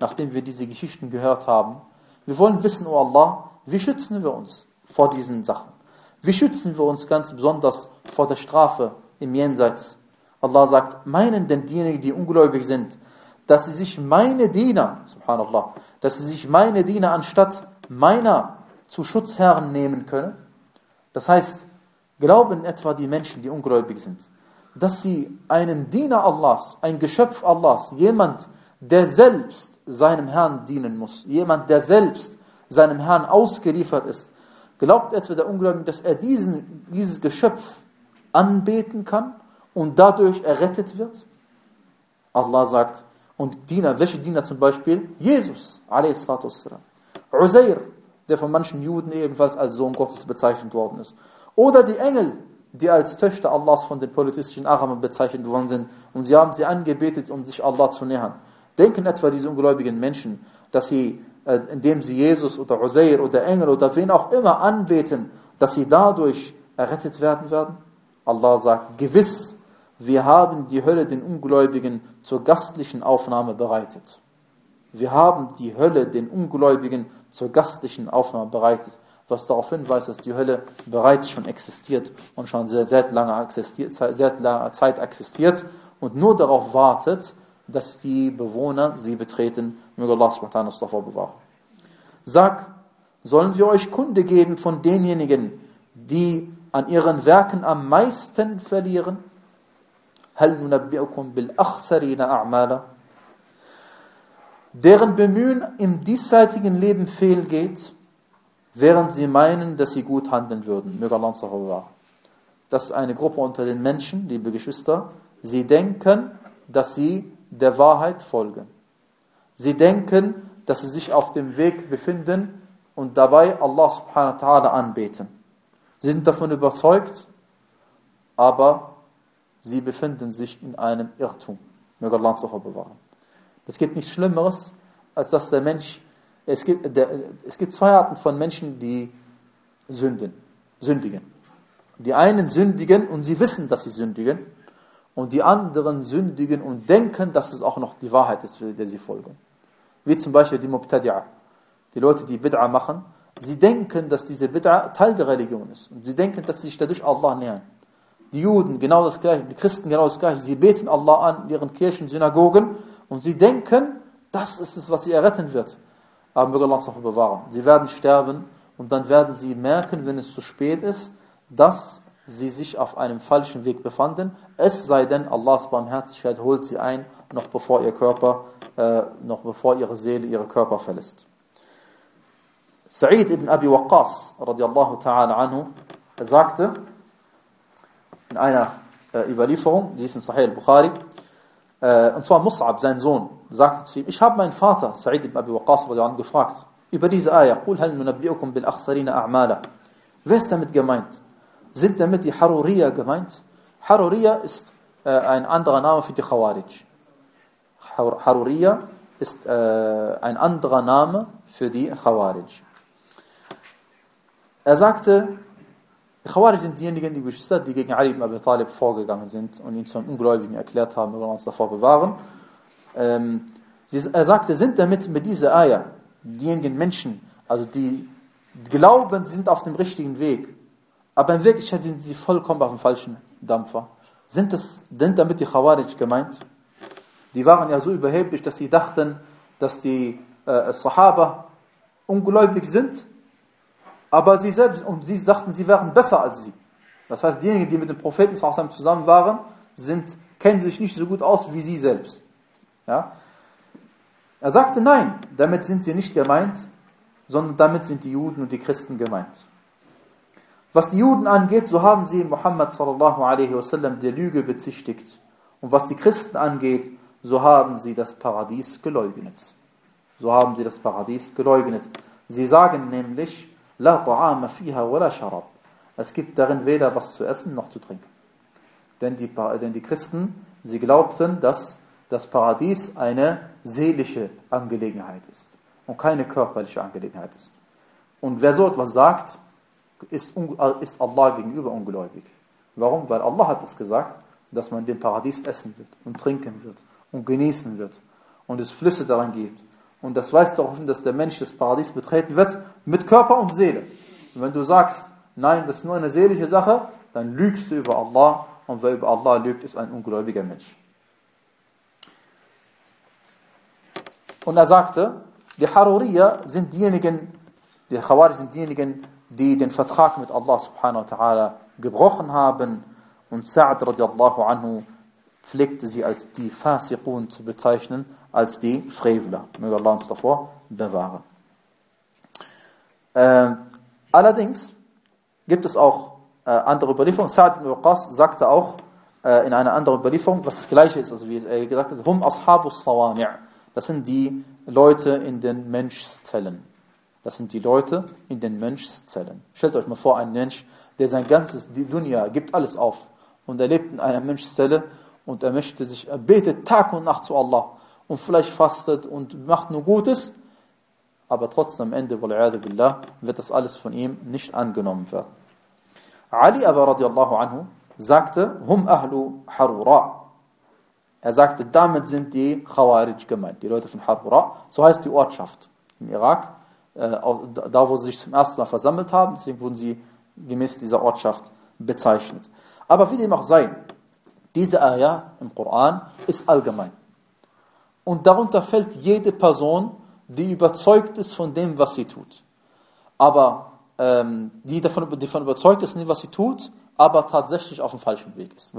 nachdem wir diese Geschichten gehört haben, wir wollen wissen, oh Allah, wie schützen wir uns vor diesen Sachen? Wie schützen wir uns ganz besonders vor der Strafe im Jenseits? Allah sagt, meinen denn diejenigen, die ungläubig sind, dass sie sich meine Diener, subhanallah, dass sie sich meine Diener anstatt meiner zu Schutzherren nehmen können? Das heißt, glauben etwa die Menschen, die ungläubig sind, dass sie einen Diener Allahs, ein Geschöpf Allahs, jemand, der selbst seinem Herrn dienen muss, jemand, der selbst seinem Herrn ausgeliefert ist, glaubt etwa der Ungläubige, dass er diesen, dieses Geschöpf anbeten kann und dadurch errettet wird? Allah sagt, und Diener, welche Diener zum Beispiel? Jesus, a s. Uzair, der von manchen Juden ebenfalls als Sohn Gottes bezeichnet worden ist. Oder die Engel, die als Töchter Allahs von den politischen Arabern bezeichnet worden sind. Und sie haben sie angebetet, um sich Allah zu nähern. Denken etwa diese ungläubigen Menschen, dass sie, äh, indem sie Jesus oder Uzair oder Engel oder wen auch immer anbeten, dass sie dadurch errettet werden werden? Allah sagt, gewiss, wir haben die Hölle den Ungläubigen zur gastlichen Aufnahme bereitet. Wir haben die Hölle den Ungläubigen zur gastlichen Aufnahme bereitet, was darauf hinweist, dass die Hölle bereits schon existiert und schon seit sehr langer, existiert, seit langer Zeit existiert und nur darauf wartet, dass die Bewohner sie betreten. Möge Allah subhanahu wa ta'ala uns davor bewahren. Sag, sollen wir euch Kunde geben von denjenigen, die an ihren Werken am meisten verlieren? Hal nunabbi'ukum bil akhsarina a'mala, deren Bemühen im diesseitigen Leben fehlgeht, während sie meinen, dass sie gut handeln würden. Möge Allah uns davor bewahren. Das ist eine Gruppe unter den Menschen, liebe Geschwister. Sie denken, dass sie der Wahrheit folgen. Sie denken, dass sie sich auf dem Weg befinden und dabei Allah subhanahu wa ta'ala anbeten. Sie sind davon überzeugt, aber sie befinden sich in einem Irrtum. Möge Allah uns davor bewahren. Es gibt nichts Schlimmeres, als dass der Mensch, es gibt, der, es gibt zwei Arten von Menschen, die sünden, sündigen. Die einen sündigen und sie wissen, dass sie sündigen, und die anderen sündigen und denken, dass es auch noch die Wahrheit ist, für die sie folgen. Wie zum Beispiel die Mubtadi'a, die Leute, die Bid'a machen, sie denken, dass diese Bid'a Teil der Religion ist. Und sie denken, dass sie sich dadurch Allah nähern. Die Juden genau das Gleiche, die Christen genau das Gleiche. Sie beten Allah an in ihren Kirchen, Synagogen, und sie denken, das ist es, was sie erretten wird. Aber möge Allah uns davor bewahren. Sie werden sterben und dann werden sie merken, wenn es zu spät ist, dass sie sich auf einem falschen Weg befanden. Es sei denn, Allahs Barmherzigkeit holt sie ein, noch bevor ihr Körper, äh, noch bevor ihre Seele ihre Körper verlässt. Sa'id ibn Abi Waqqas, radiallahu ta'ala anhu, er sagte in einer äh, Überlieferung, die ist in Sahih al-Bukhari, äh, und zwar Mus'ab, sein Sohn, sagte zu ihm, ich habe meinen Vater, Sa'id ibn Abi Waqqas, radiallahu anhu, gefragt, über diese Ayah, قُلْ هَلْ نُنَبِّئُكُمْ بِالْأَخْسَرِينَ أَعْمَالًا. Wer ist damit gemeint? Sind damit die Haruriya gemeint? Haruriya ist äh, ein anderer Name für die Khawarij. Haruriya ist äh, ein anderer Name für die Khawarij. Er sagte, die Khawarij sind diejenigen, die Geschwister, die gegen Ali ibn Abi Talib vorgegangen sind und ihn zum Ungläubigen erklärt haben, wir wollen uns davor bewahren. Ähm, sie, er sagte, sind damit mit dieser Ayah diejenigen Menschen, also die glauben, sie sind auf dem richtigen Weg, aber in Wirklichkeit sind sie vollkommen auf dem falschen Dampfer. Sind das denn damit die Khawarij gemeint? Die waren ja so überheblich, dass sie dachten, dass die äh, Sahaba ungläubig sind, aber sie selbst, und sie dachten, sie wären besser als sie. Das heißt, diejenigen, die mit dem Propheten zusammen waren, sind, kennen sich nicht so gut aus wie sie selbst. Ja? Er sagte, nein, damit sind sie nicht gemeint, sondern damit sind die Juden und die Christen gemeint. Was die Juden angeht, so haben sie Muhammad sallallahu alaihi wasallam der Lüge bezichtigt. Und was die Christen angeht, so haben sie das Paradies geleugnet. So haben sie das Paradies geleugnet. Sie sagen nämlich, La ta'ama fiha wa la sharab. Es gibt darin weder was zu essen noch zu trinken. Denn die, denn die Christen, sie glaubten, dass das Paradies eine seelische Angelegenheit ist und keine körperliche Angelegenheit ist. Und wer so etwas sagt, ist, ist Allah gegenüber ungläubig. Warum? Weil Allah hat es gesagt, dass man den Paradies essen wird und trinken wird und genießen wird und es Flüsse daran gibt Und das weist darauf hin, dass der Mensch das Paradies betreten wird mit Körper und Seele. Und wenn du sagst, nein, das ist nur eine seelische Sache, dann lügst du über Allah. Und wer über Allah lügt, ist ein ungläubiger Mensch. Und er sagte, die Haruriya sind diejenigen, die Khawarij sind diejenigen, die den Vertrag mit Allah subhanahu wa ta'ala gebrochen haben. Und Sa'd radiallahu anhu pflegte sie als die Fasiqun zu bezeichnen, als die Frevler. Möge Allah uns davor bewahren. Äh, allerdings gibt es auch äh, andere Überlieferungen. Sa'd ibn Waqqas sagte auch äh, in einer anderen Überlieferung, was das gleiche ist, also wie er gesagt hat, Hum ashabus sawami'. Das sind die Leute in den Menschszellen. Das sind die Leute in den Menschszellen. Stellt euch mal vor, ein Mensch, der sein ganzes die Dunya gibt alles auf und er lebt in einer Menschszelle und er möchte sich, er betet Tag und Nacht zu Allah und vielleicht fastet und macht nur Gutes, aber trotzdem am Ende, wal'iyadu billah, wird das alles von ihm nicht angenommen werden. Ali aber radiallahu anhu sagte, Hum ahlu Harura. Er sagte, damit sind die Khawarij gemeint, die Leute von Harura. So heißt die Ortschaft im Irak, äh, da wo sie sich zum ersten Mal versammelt haben, deswegen wurden sie gemäß dieser Ortschaft bezeichnet. Aber wie dem auch sei, diese Ayah im Koran ist allgemein. Und darunter fällt jede Person, die überzeugt ist von dem, was sie tut. Aber ähm, die, davon, die davon überzeugt ist, nicht was sie tut, aber tatsächlich auf dem falschen Weg ist.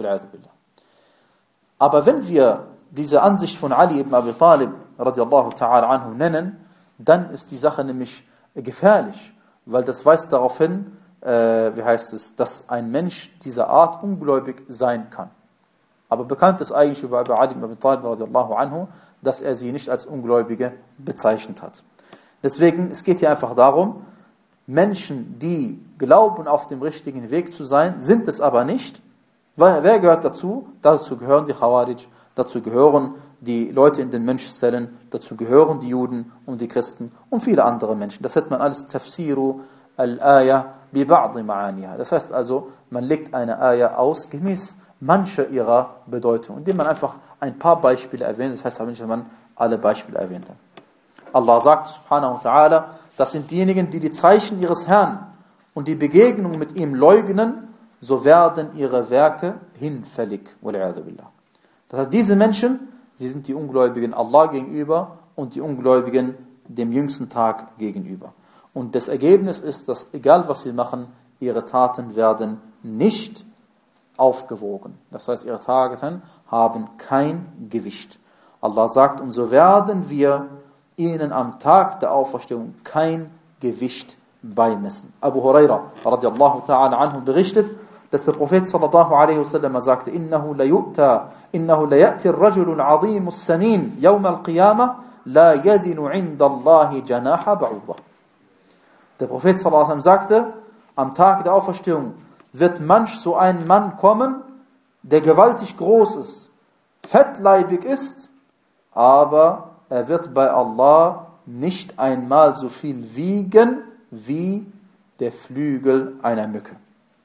Aber wenn wir diese Ansicht von Ali ibn Abi Talib radiallahu ta'ala anhu nennen, dann ist die Sache nämlich gefährlich, weil das weist darauf hin, äh, wie heißt es, dass ein Mensch dieser Art ungläubig sein kann. Aber bekannt ist eigentlich über Ali ibn Abi Talib radiallahu anhu, dass er sie nicht als Ungläubige bezeichnet hat. Deswegen, es geht hier einfach darum, Menschen, die glauben, auf dem richtigen Weg zu sein, sind es aber nicht. Wer gehört dazu? Dazu gehören die Khawarij, dazu gehören die Leute in den Menschszellen, dazu gehören die Juden und die Christen und viele andere Menschen. Das nennt man alles Tafsiru al-Aya bi ba'di ma'aniha. Das heißt also, man legt eine Aya aus, gemäß mancher ihrer Bedeutung, indem man einfach ein paar Beispiele erwähnt. Das heißt aber nicht, dass man alle Beispiele erwähnt hat. Allah sagt, subhanahu wa ta'ala, das sind diejenigen, die die Zeichen ihres Herrn und die Begegnung mit ihm leugnen, so werden ihre Werke hinfällig. Das heißt, diese Menschen, sie sind die Ungläubigen Allah gegenüber und die Ungläubigen dem jüngsten Tag gegenüber. Und das Ergebnis ist, dass egal was sie machen, ihre Taten werden nicht aufgewogen. Das heißt, ihre Taten haben kein Gewicht. Allah sagt, und so werden wir ihnen am Tag der Auferstehung kein Gewicht beimessen. Abu Huraira radiallahu ta'ala anhu berichtet, dass der Prophet sallallahu alaihi wasallam sagte, innahu la yu'ta, innahu la ya'ti ar-rajulu al-'azim as-samin yawm al-qiyamah la yazinu 'inda Allahi janaha ba'udah. Der Prophet sallallahu alaihi wasallam sagte, am Tag der Auferstehung wird manch so ein Mann kommen, der gewaltig groß ist, fettleibig ist, aber er wird bei Allah nicht einmal so viel wiegen wie der Flügel einer Mücke.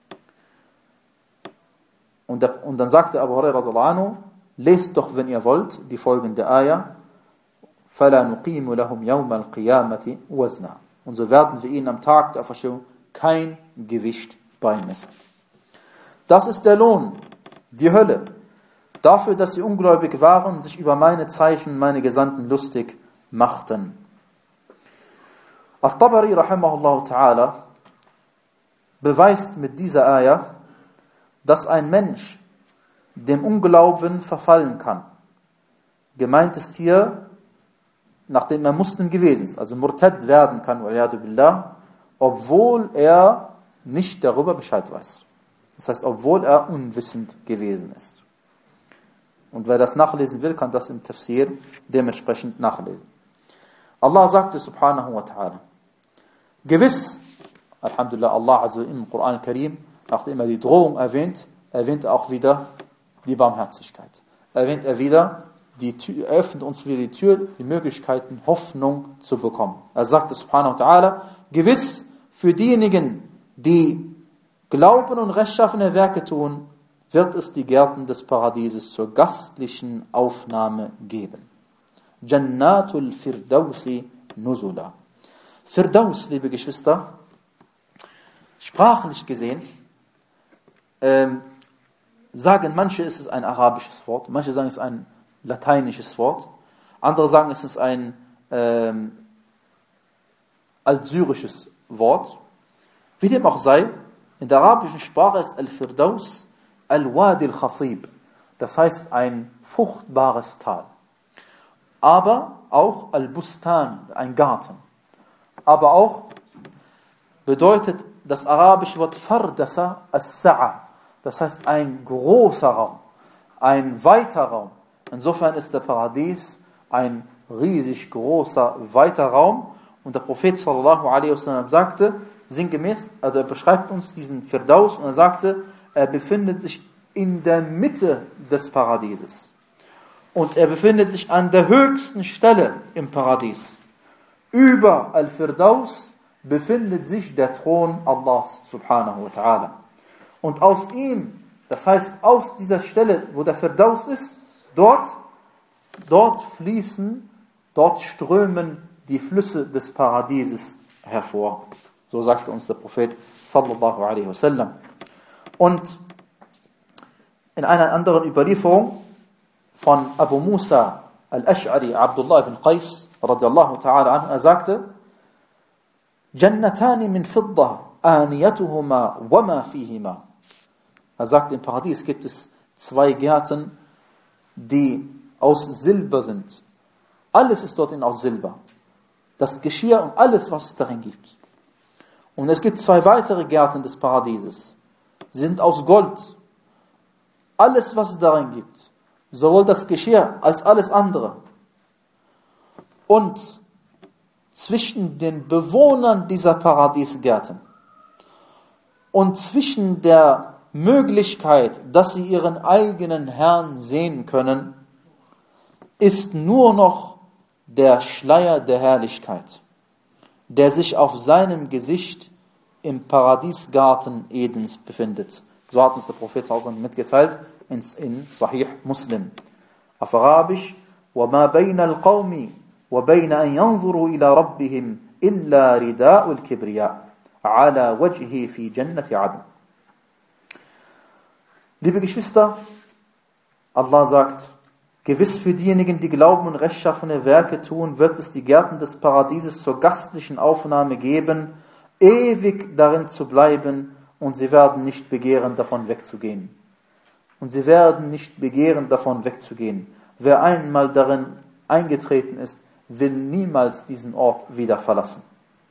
Und, der, und dann sagte Abu Hurairah radhiyallahu anhu, lest doch, wenn ihr wollt, die folgende Ayah, فَلَا نُقِيمُ لَهُمْ يَوْمَ الْقِيَامَةِ وَزْنًا. Und so werden wir ihnen am Tag der Auferstehung kein Gewicht beimessen. Das ist der Lohn, die Hölle, dafür, dass sie ungläubig waren und sich über meine Zeichen, meine Gesandten lustig machten. Al-Tabari rahimahullah ta'ala beweist mit dieser Ayah, dass ein Mensch dem Unglauben verfallen kann. Gemeint ist hier, nachdem er Muslim gewesen ist, also Murtad werden kann, obwohl er nicht darüber Bescheid weiß. Das heißt, obwohl er unwissend gewesen ist. Und wer das nachlesen will, kann das im Tafsir dementsprechend nachlesen. Allah sagte subhanahu wa ta'ala, gewiss, Alhamdulillah, Allah also im Koran Karim, nachdem er die Drohung erwähnt, erwähnt er auch wieder die Barmherzigkeit. Erwähnt er wieder, die Tür, er öffnet uns wieder die Tür, die Möglichkeiten, Hoffnung zu bekommen. Er sagte subhanahu wa ta'ala, gewiss, für diejenigen, die glauben und rechtschaffene Werke tun, wird es die Gärten des Paradieses zur gastlichen Aufnahme geben. Jannatul Firdausi Nuzula. Firdaus, liebe Geschwister, sprachlich gesehen, ähm, sagen manche, es ist ein arabisches Wort, manche sagen, es ist ein lateinisches Wort, andere sagen, es ist ein ähm, altsyrisches Wort. Wie dem auch sei, in der arabischen Sprache ist Al-Firdaus Al-Wadi Al-Khasib, das heißt ein fruchtbares Tal. Aber auch Al-Bustan, ein Garten. Aber auch bedeutet das arabische Wort Fardasa As-Sa'a, das heißt ein großer Raum, ein weiter Raum. Insofern ist der Paradies ein riesig großer, weiter Raum. Und der Prophet sallallahu alaihi wasallam sagte, sinngemäß, also er beschreibt uns diesen Firdaus und er sagte, er befindet sich in der Mitte des Paradieses. Und er befindet sich an der höchsten Stelle im Paradies. Über Al-Firdaus befindet sich der Thron Allahs subhanahu wa ta'ala. Und aus ihm, das heißt aus dieser Stelle, wo der Firdaus ist, dort, dort fließen, dort strömen die Flüsse des Paradieses hervor. So sagte uns der Prophet sallallahu alaihi wasallam. Und in einer anderen Überlieferung von Abu Musa al-Ash'ari, Abdullah ibn Qais, radiallahu ta'ala anhu, er sagte, Jannatani min fidda, aniyatuhuma wama fihima. Er sagt, im Paradies gibt es zwei Gärten, die aus Silber sind. Alles ist dort aus Silber. Das Geschirr und alles, was es darin gibt. Und es gibt zwei weitere Gärten des Paradieses. Sie sind aus Gold. Alles, was es darin gibt. Sowohl das Geschirr als alles andere. Und zwischen den Bewohnern dieser Paradiesgärten und zwischen der Möglichkeit, dass sie ihren eigenen Herrn sehen können, ist nur noch der Schleier der Herrlichkeit, der sich auf seinem Gesicht im Paradiesgarten Edens befindet. So hat uns der Prophet mitgeteilt in, in Sahih Muslim. Auf Arabisch, وَمَا بَيْنَ الْقَوْمِ وَبَيْنَ أَنْ يَنْظُرُوا إِلَى رَبِّهِمْ إِلَّا رِدَاءُ الْكِبْرِيَاءِ عَلَى وَجْهِهِ فِي جَنَّةِ عَدْنٍ. Liebe Geschwister, Allah sagt, gewiss für diejenigen, die glauben und rechtschaffene Werke tun, wird es die Gärten des Paradieses zur gastlichen Aufnahme geben, ewig darin zu bleiben, und sie werden nicht begehren, davon wegzugehen. Und sie werden nicht begehren, davon wegzugehen. Wer einmal darin eingetreten ist, will niemals diesen Ort wieder verlassen.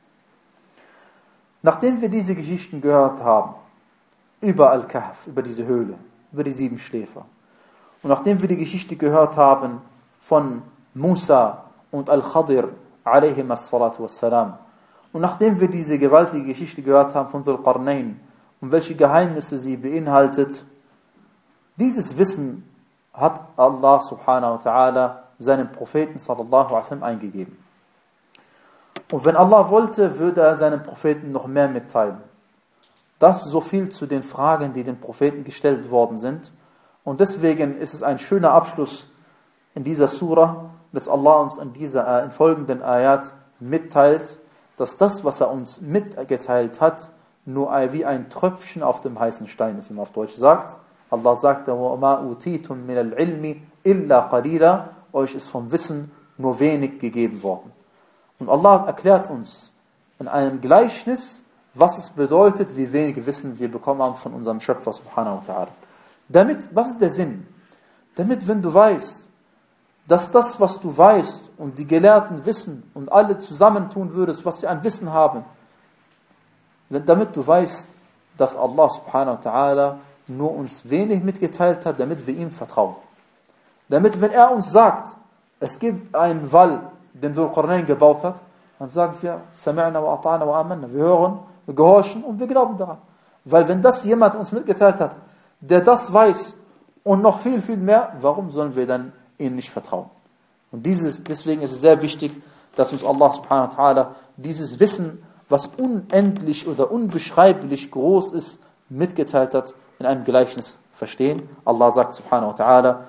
Nachdem wir diese Geschichten gehört haben, über Al-Kahf, über diese Höhle, über die sieben Schläfer, und nachdem wir die Geschichte gehört haben von Musa und Al-Khadir, alayhim as-salatu was-salam, und nachdem wir diese gewaltige Geschichte gehört haben von Dhul Qarnayn und welche Geheimnisse sie beinhaltet, dieses Wissen hat Allah subhanahu wa ta'ala seinem Propheten sallallahu alaihi wasallam eingegeben. Und wenn Allah wollte, würde er seinem Propheten noch mehr mitteilen. Das so viel zu den Fragen, die den Propheten gestellt worden sind. Und deswegen ist es ein schöner Abschluss in dieser Surah, dass Allah uns in dieser in folgenden Ayat mitteilt, dass das, was er uns mitgeteilt hat, nur wie ein Tröpfchen auf dem heißen Stein ist, wie man auf Deutsch sagt. Allah sagte, وَمَا أُوتِيتُم مِّنَ الْعِلْمِ إِلَّا قَلِيلًا, euch ist vom Wissen nur wenig gegeben worden. Und Allah erklärt uns in einem Gleichnis, was es bedeutet, wie wenig Wissen wir bekommen haben von unserem Schöpfer subhanahu wa ta'ala. Damit, was ist der Sinn? Damit, wenn du weißt, dass das, was du weißt und die Gelehrten wissen und alle zusammentun würdest, was sie an Wissen haben, damit du weißt, dass Allah subhanahu wa ta'ala nur uns wenig mitgeteilt hat, damit wir ihm vertrauen. Damit, wenn er uns sagt, es gibt einen Wall, den Dhul Qarnayn gebaut hat, dann sagen wir, Sami'na wa ata'na wa amanna. Wir hören, wir gehorchen und wir glauben daran. Weil wenn das jemand uns mitgeteilt hat, der das weiß und noch viel, viel mehr, warum sollen wir dann ihm nicht vertrauen? Und dieses, deswegen ist es sehr wichtig, dass uns Allah subhanahu wa ta'ala dieses Wissen, was unendlich oder unbeschreiblich groß ist, mitgeteilt hat, in einem Gleichnis verstehen. Allah sagt subhanahu wa ta'ala,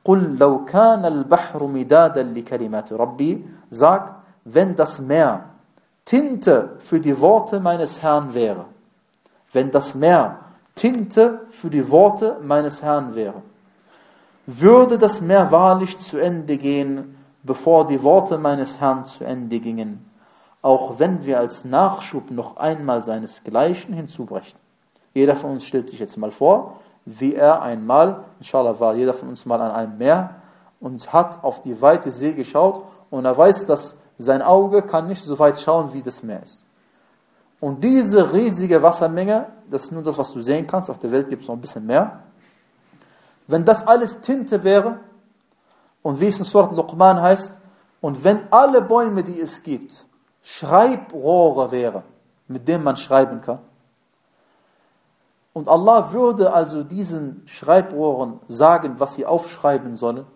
قُلْ لَوْ كَانَ الْبَحْرُ مِدَادًا لِكَلِمَاتِ رَبِّي, sag, wenn das Meer Tinte für die Worte meines Herrn wäre, wenn das Meer Tinte für die Worte meines Herrn wäre, würde das Meer wahrlich zu Ende gehen, bevor die Worte meines Herrn zu Ende gingen, auch wenn wir als Nachschub noch einmal seinesgleichen hinzubrächten. Jeder von uns stellt sich jetzt mal vor, wie er einmal, inshallah war jeder von uns mal an einem Meer und hat auf die weite See geschaut und er weiß, dass sein Auge kann nicht so weit schauen, wie das Meer ist. Und diese riesige Wassermenge, das ist nur das, was du sehen kannst, auf der Welt gibt es noch ein bisschen mehr. Wenn das alles Tinte wäre, und wie es in Surat Luqman heißt, und wenn alle Bäume, die es gibt, Schreibrohre wären, mit denen man schreiben kann, und Allah würde also diesen Schreibrohren sagen, was sie aufschreiben sollen,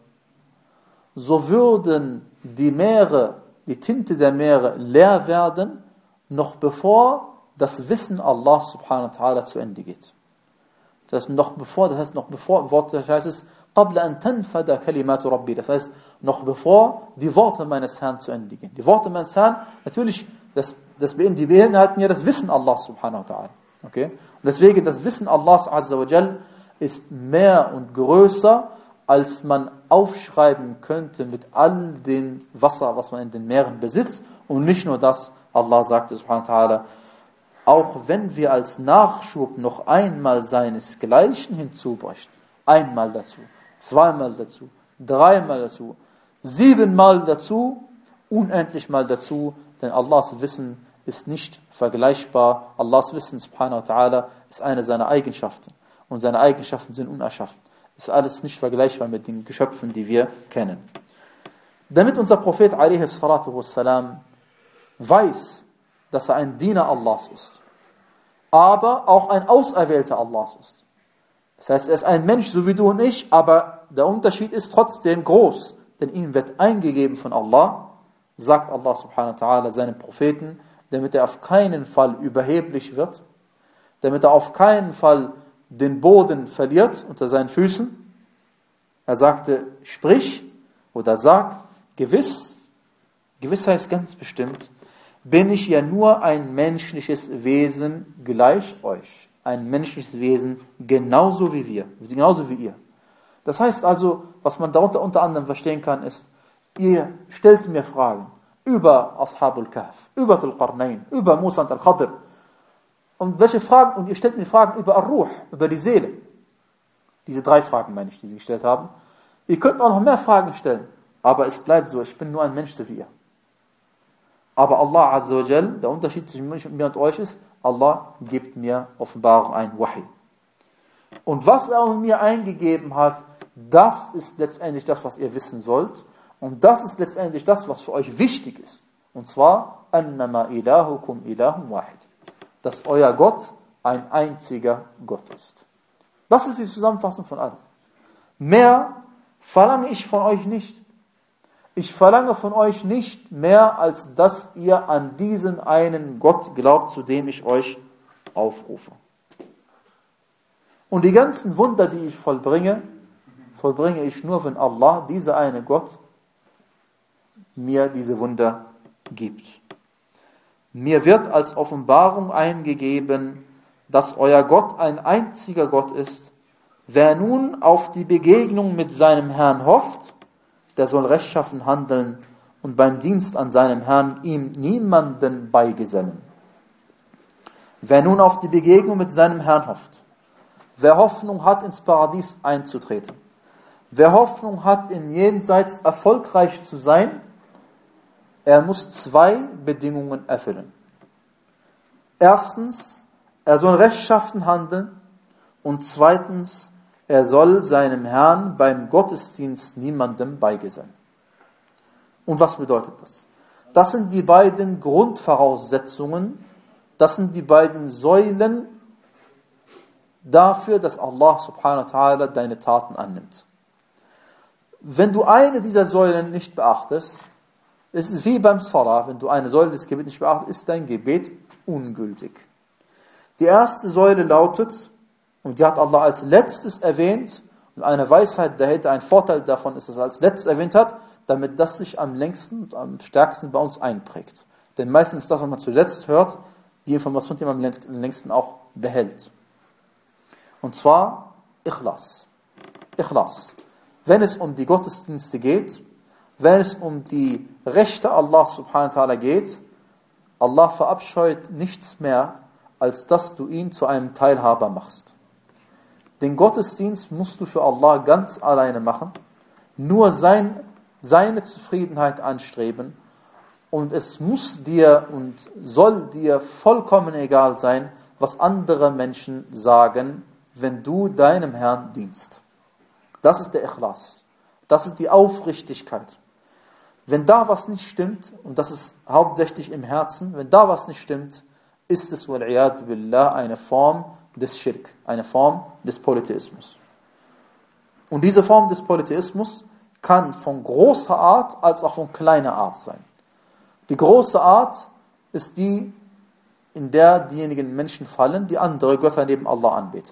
so würden die Meere, die Tinte der Meere leer werden, noch bevor das Wissen Allah subhanahu wa ta'ala zu Ende geht. Das heißt, noch bevor, das heißt, noch bevor, im Wort, das heißt es, قَبْلَ أَن تَنْفَدَ كَلِمَاتُ رَبِّي, das heißt, noch bevor die Worte meines Herrn zu Ende gehen. Die Worte meines Herrn, natürlich, das, das die beinhalten ja das Wissen Allah subhanahu wa ta'ala. Okay? Und deswegen, das Wissen Allahs azza wa jal ist mehr und größer, als man aufschreiben könnte mit all dem Wasser, was man in den Meeren besitzt. Und nicht nur das, Allah sagte subhanahu wa ta'ala, auch wenn wir als Nachschub noch einmal seinesgleichen hinzubrächten, einmal dazu, zweimal dazu, dreimal dazu, siebenmal dazu, unendlich mal dazu, denn Allahs Wissen ist nicht vergleichbar. Allahs Wissen subhanahu wa ta'ala ist eine seiner Eigenschaften und seine Eigenschaften sind unerschaffen. Ist alles nicht vergleichbar mit den Geschöpfen, die wir kennen. Damit unser Prophet alaihi salatu wassalam weiß, dass er ein Diener Allahs ist, aber auch ein Auserwählter Allahs ist. Das heißt, er ist ein Mensch, so wie du und ich, aber der Unterschied ist trotzdem groß, denn ihm wird eingegeben von Allah, sagt Allah subhanahu wa ta'ala seinem Propheten, damit er auf keinen Fall überheblich wird, damit er auf keinen Fall den Boden verliert unter seinen Füßen. Er sagte, sprich oder sag, gewiss, gewiss heißt ganz bestimmt, bin ich ja nur ein menschliches Wesen gleich euch. Ein menschliches Wesen genauso wie wir, genauso wie ihr. Das heißt also, was man darunter unter anderem verstehen kann, ist, ihr stellt mir Fragen über Ashabul Kahf, über Dhul-Qarnayn, über Musa und Al-Khadr. Und welche Fragen? Und ihr stellt mir Fragen über Ar-Ruh, über die Seele. Diese drei Fragen meine ich, die sie gestellt haben. Ihr könnt auch noch mehr Fragen stellen, aber es bleibt so, ich bin nur ein Mensch so wie ihr. Aber Allah Azza wa Jal, der Unterschied zwischen mir und euch ist, Allah gibt mir Offenbarung ein Wahi. Und was er mir eingegeben hat, das ist letztendlich das, was ihr wissen sollt. Und das ist letztendlich das, was für euch wichtig ist. Und zwar, annama ilahukum ilahum wahid. Dass euer Gott ein einziger Gott ist. Das ist die Zusammenfassung von allem. Mehr verlange ich von euch nicht. Ich verlange von euch nicht mehr, als dass ihr an diesen einen Gott glaubt, zu dem ich euch aufrufe. Und die ganzen Wunder, die ich vollbringe, vollbringe ich nur, wenn Allah, dieser eine Gott, mir diese Wunder gibt. Mir wird als Offenbarung eingegeben, dass euer Gott ein einziger Gott ist. Wer nun auf die Begegnung mit seinem Herrn hofft, der soll rechtschaffen handeln und beim Dienst an seinem Herrn ihm niemanden beigesellen. Wer nun auf die Begegnung mit seinem Herrn hofft, wer Hoffnung hat, ins Paradies einzutreten, wer Hoffnung hat, im Jenseits erfolgreich zu sein, er muss zwei Bedingungen erfüllen. Erstens, er soll rechtschaffen handeln und zweitens, er soll seinem Herrn beim Gottesdienst niemandem beigesellen. Und was bedeutet das? Das sind die beiden Grundvoraussetzungen, das sind die beiden Säulen dafür, dass Allah subhanahu wa ta'ala deine Taten annimmt. Wenn du eine dieser Säulen nicht beachtest, es ist wie beim Salah, wenn du eine Säule des Gebets nicht beachtest, ist dein Gebet ungültig. Die erste Säule lautet, und die hat Allah als letztes erwähnt, und eine Weisheit dahinter, ein Vorteil davon ist, dass er als letztes erwähnt hat, damit das sich am längsten und am stärksten bei uns einprägt. Denn meistens ist das, was man zuletzt hört, die Information, die man am längsten auch behält. Und zwar Ikhlas. Ikhlas. Wenn es um die Gottesdienste geht, wenn es um die Rechte Allah subhanahu wa ta'ala geht, Allah verabscheut nichts mehr, als dass du ihn zu einem Teilhaber machst. Den Gottesdienst musst du für Allah ganz alleine machen, nur sein, seine Zufriedenheit anstreben, und es muss dir und soll dir vollkommen egal sein, was andere Menschen sagen, wenn du deinem Herrn dienst. Das ist der Ikhlas. Das ist die Aufrichtigkeit. Wenn da was nicht stimmt, und das ist hauptsächlich im Herzen, wenn da was nicht stimmt, ist es wal-iyad billah eine Form des Schirk, eine Form des Polytheismus. Und diese Form des Polytheismus kann von großer Art als auch von kleiner Art sein. Die große Art ist die, in der diejenigen Menschen fallen, die andere Götter neben Allah anbeten.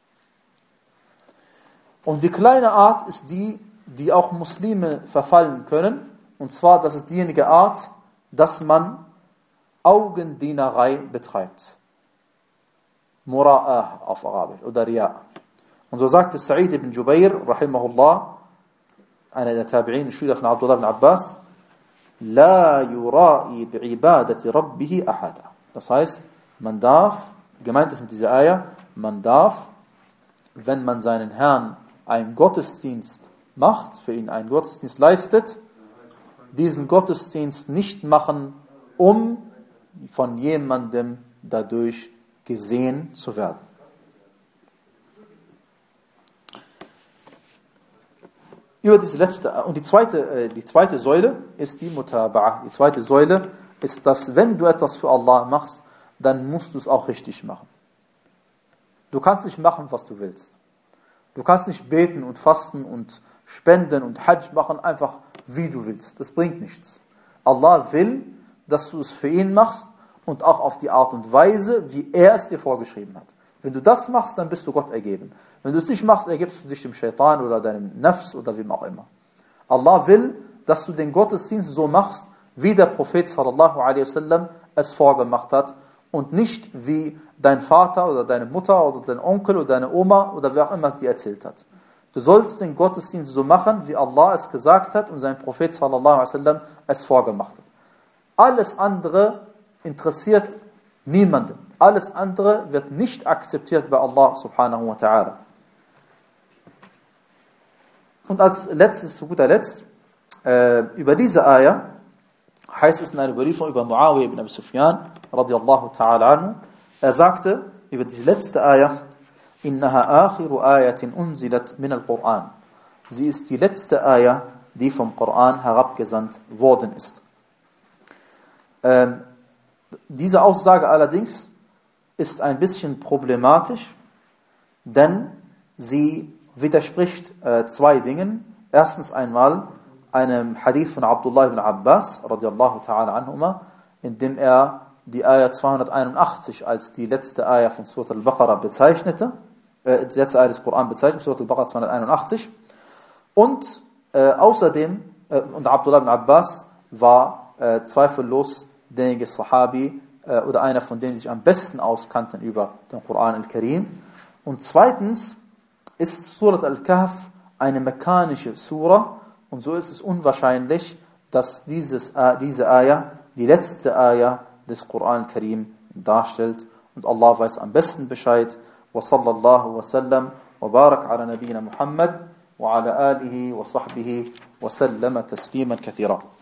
Und die kleine Art ist die, die auch Muslime verfallen können. Und zwar, das ist diejenige Art, dass man Augendienerei betreibt. Mura'ah auf Arabisch oder Riya. Und so sagte Sa'id ibn Jubair, rahimahullah, einer der Tabi'in, Schüler von Abdullah ibn Abbas, La yura'i bi'ibadati rabbihi ahada. Das heißt, man darf, gemeint ist mit dieser Ayah, man darf, wenn man seinen Herrn einen Gottesdienst macht, für ihn einen Gottesdienst leistet, diesen Gottesdienst nicht machen, um von jemandem dadurch gesehen zu werden. Über diese letzte, und die zweite, die zweite Säule ist die Mutaba'ah. Die zweite Säule ist, dass wenn du etwas für Allah machst, dann musst du es auch richtig machen. Du kannst nicht machen, was du willst. Du kannst nicht beten und fasten und spenden und Hajj machen, einfach wie du willst. Das bringt nichts. Allah will, dass du es für ihn machst und auch auf die Art und Weise, wie er es dir vorgeschrieben hat. Wenn du das machst, dann bist du Gott ergeben. Wenn du es nicht machst, ergibst du dich dem Shaitan oder deinem Nafs oder wem auch immer. Allah will, dass du den Gottesdienst so machst, wie der Prophet sallallahu alaihi wasallam es vorgemacht hat und nicht wie dein Vater oder deine Mutter oder dein Onkel oder deine Oma oder wer auch immer es dir erzählt hat. Du sollst den Gottesdienst so machen, wie Allah es gesagt hat und sein Prophet sallallahu alaihi wasallam es vorgemacht hat. Alles andere interessiert niemanden. Alles andere wird nicht akzeptiert bei Allah subhanahu wa ta'ala. Und als letztes, zu guter Letzt, äh, über diese Ayah heißt es in einer Überlieferung über Muawiyah ibn Abi Sufyan radiyallahu ta'ala anhu, er sagte über diese letzte Ayah, innaha akhiru ayatin unzilat min al-Quran. Sie ist die letzte Ayah, die vom Koran herabgesandt worden ist. Ähm, diese Aussage allerdings ist ein bisschen problematisch, denn sie widerspricht äh, zwei Dingen. Erstens einmal einem Hadith von Abdullah ibn Abbas radiyallahu ta'ala anhuma, in dem er die Ayah zweihunderteinundachtzig als die letzte Ayah von Surat al-Baqarah bezeichnete, äh, die letzte Ayah des Koran bezeichnet, Surat al-Baqarah zweihunderteinundachtzig. Und äh, außerdem, äh, und Abdullah ibn Abbas war äh, zweifellos derjenige Sahabi äh, oder einer von denen, die sich am besten auskannten über den Koran al-Karim. Und zweitens ist Surat al-Kahf eine mekkanische Surah und so ist es unwahrscheinlich, dass dieses, äh, diese Ayah die letzte Ayah des Koran al-Karim darstellt. Und Allah weiß am besten Bescheid. Wa sallallahu wa sallam wa barak ala nabiyina Muhammad wa ala alihi wa sahbihi wa sallama tasliman kathira.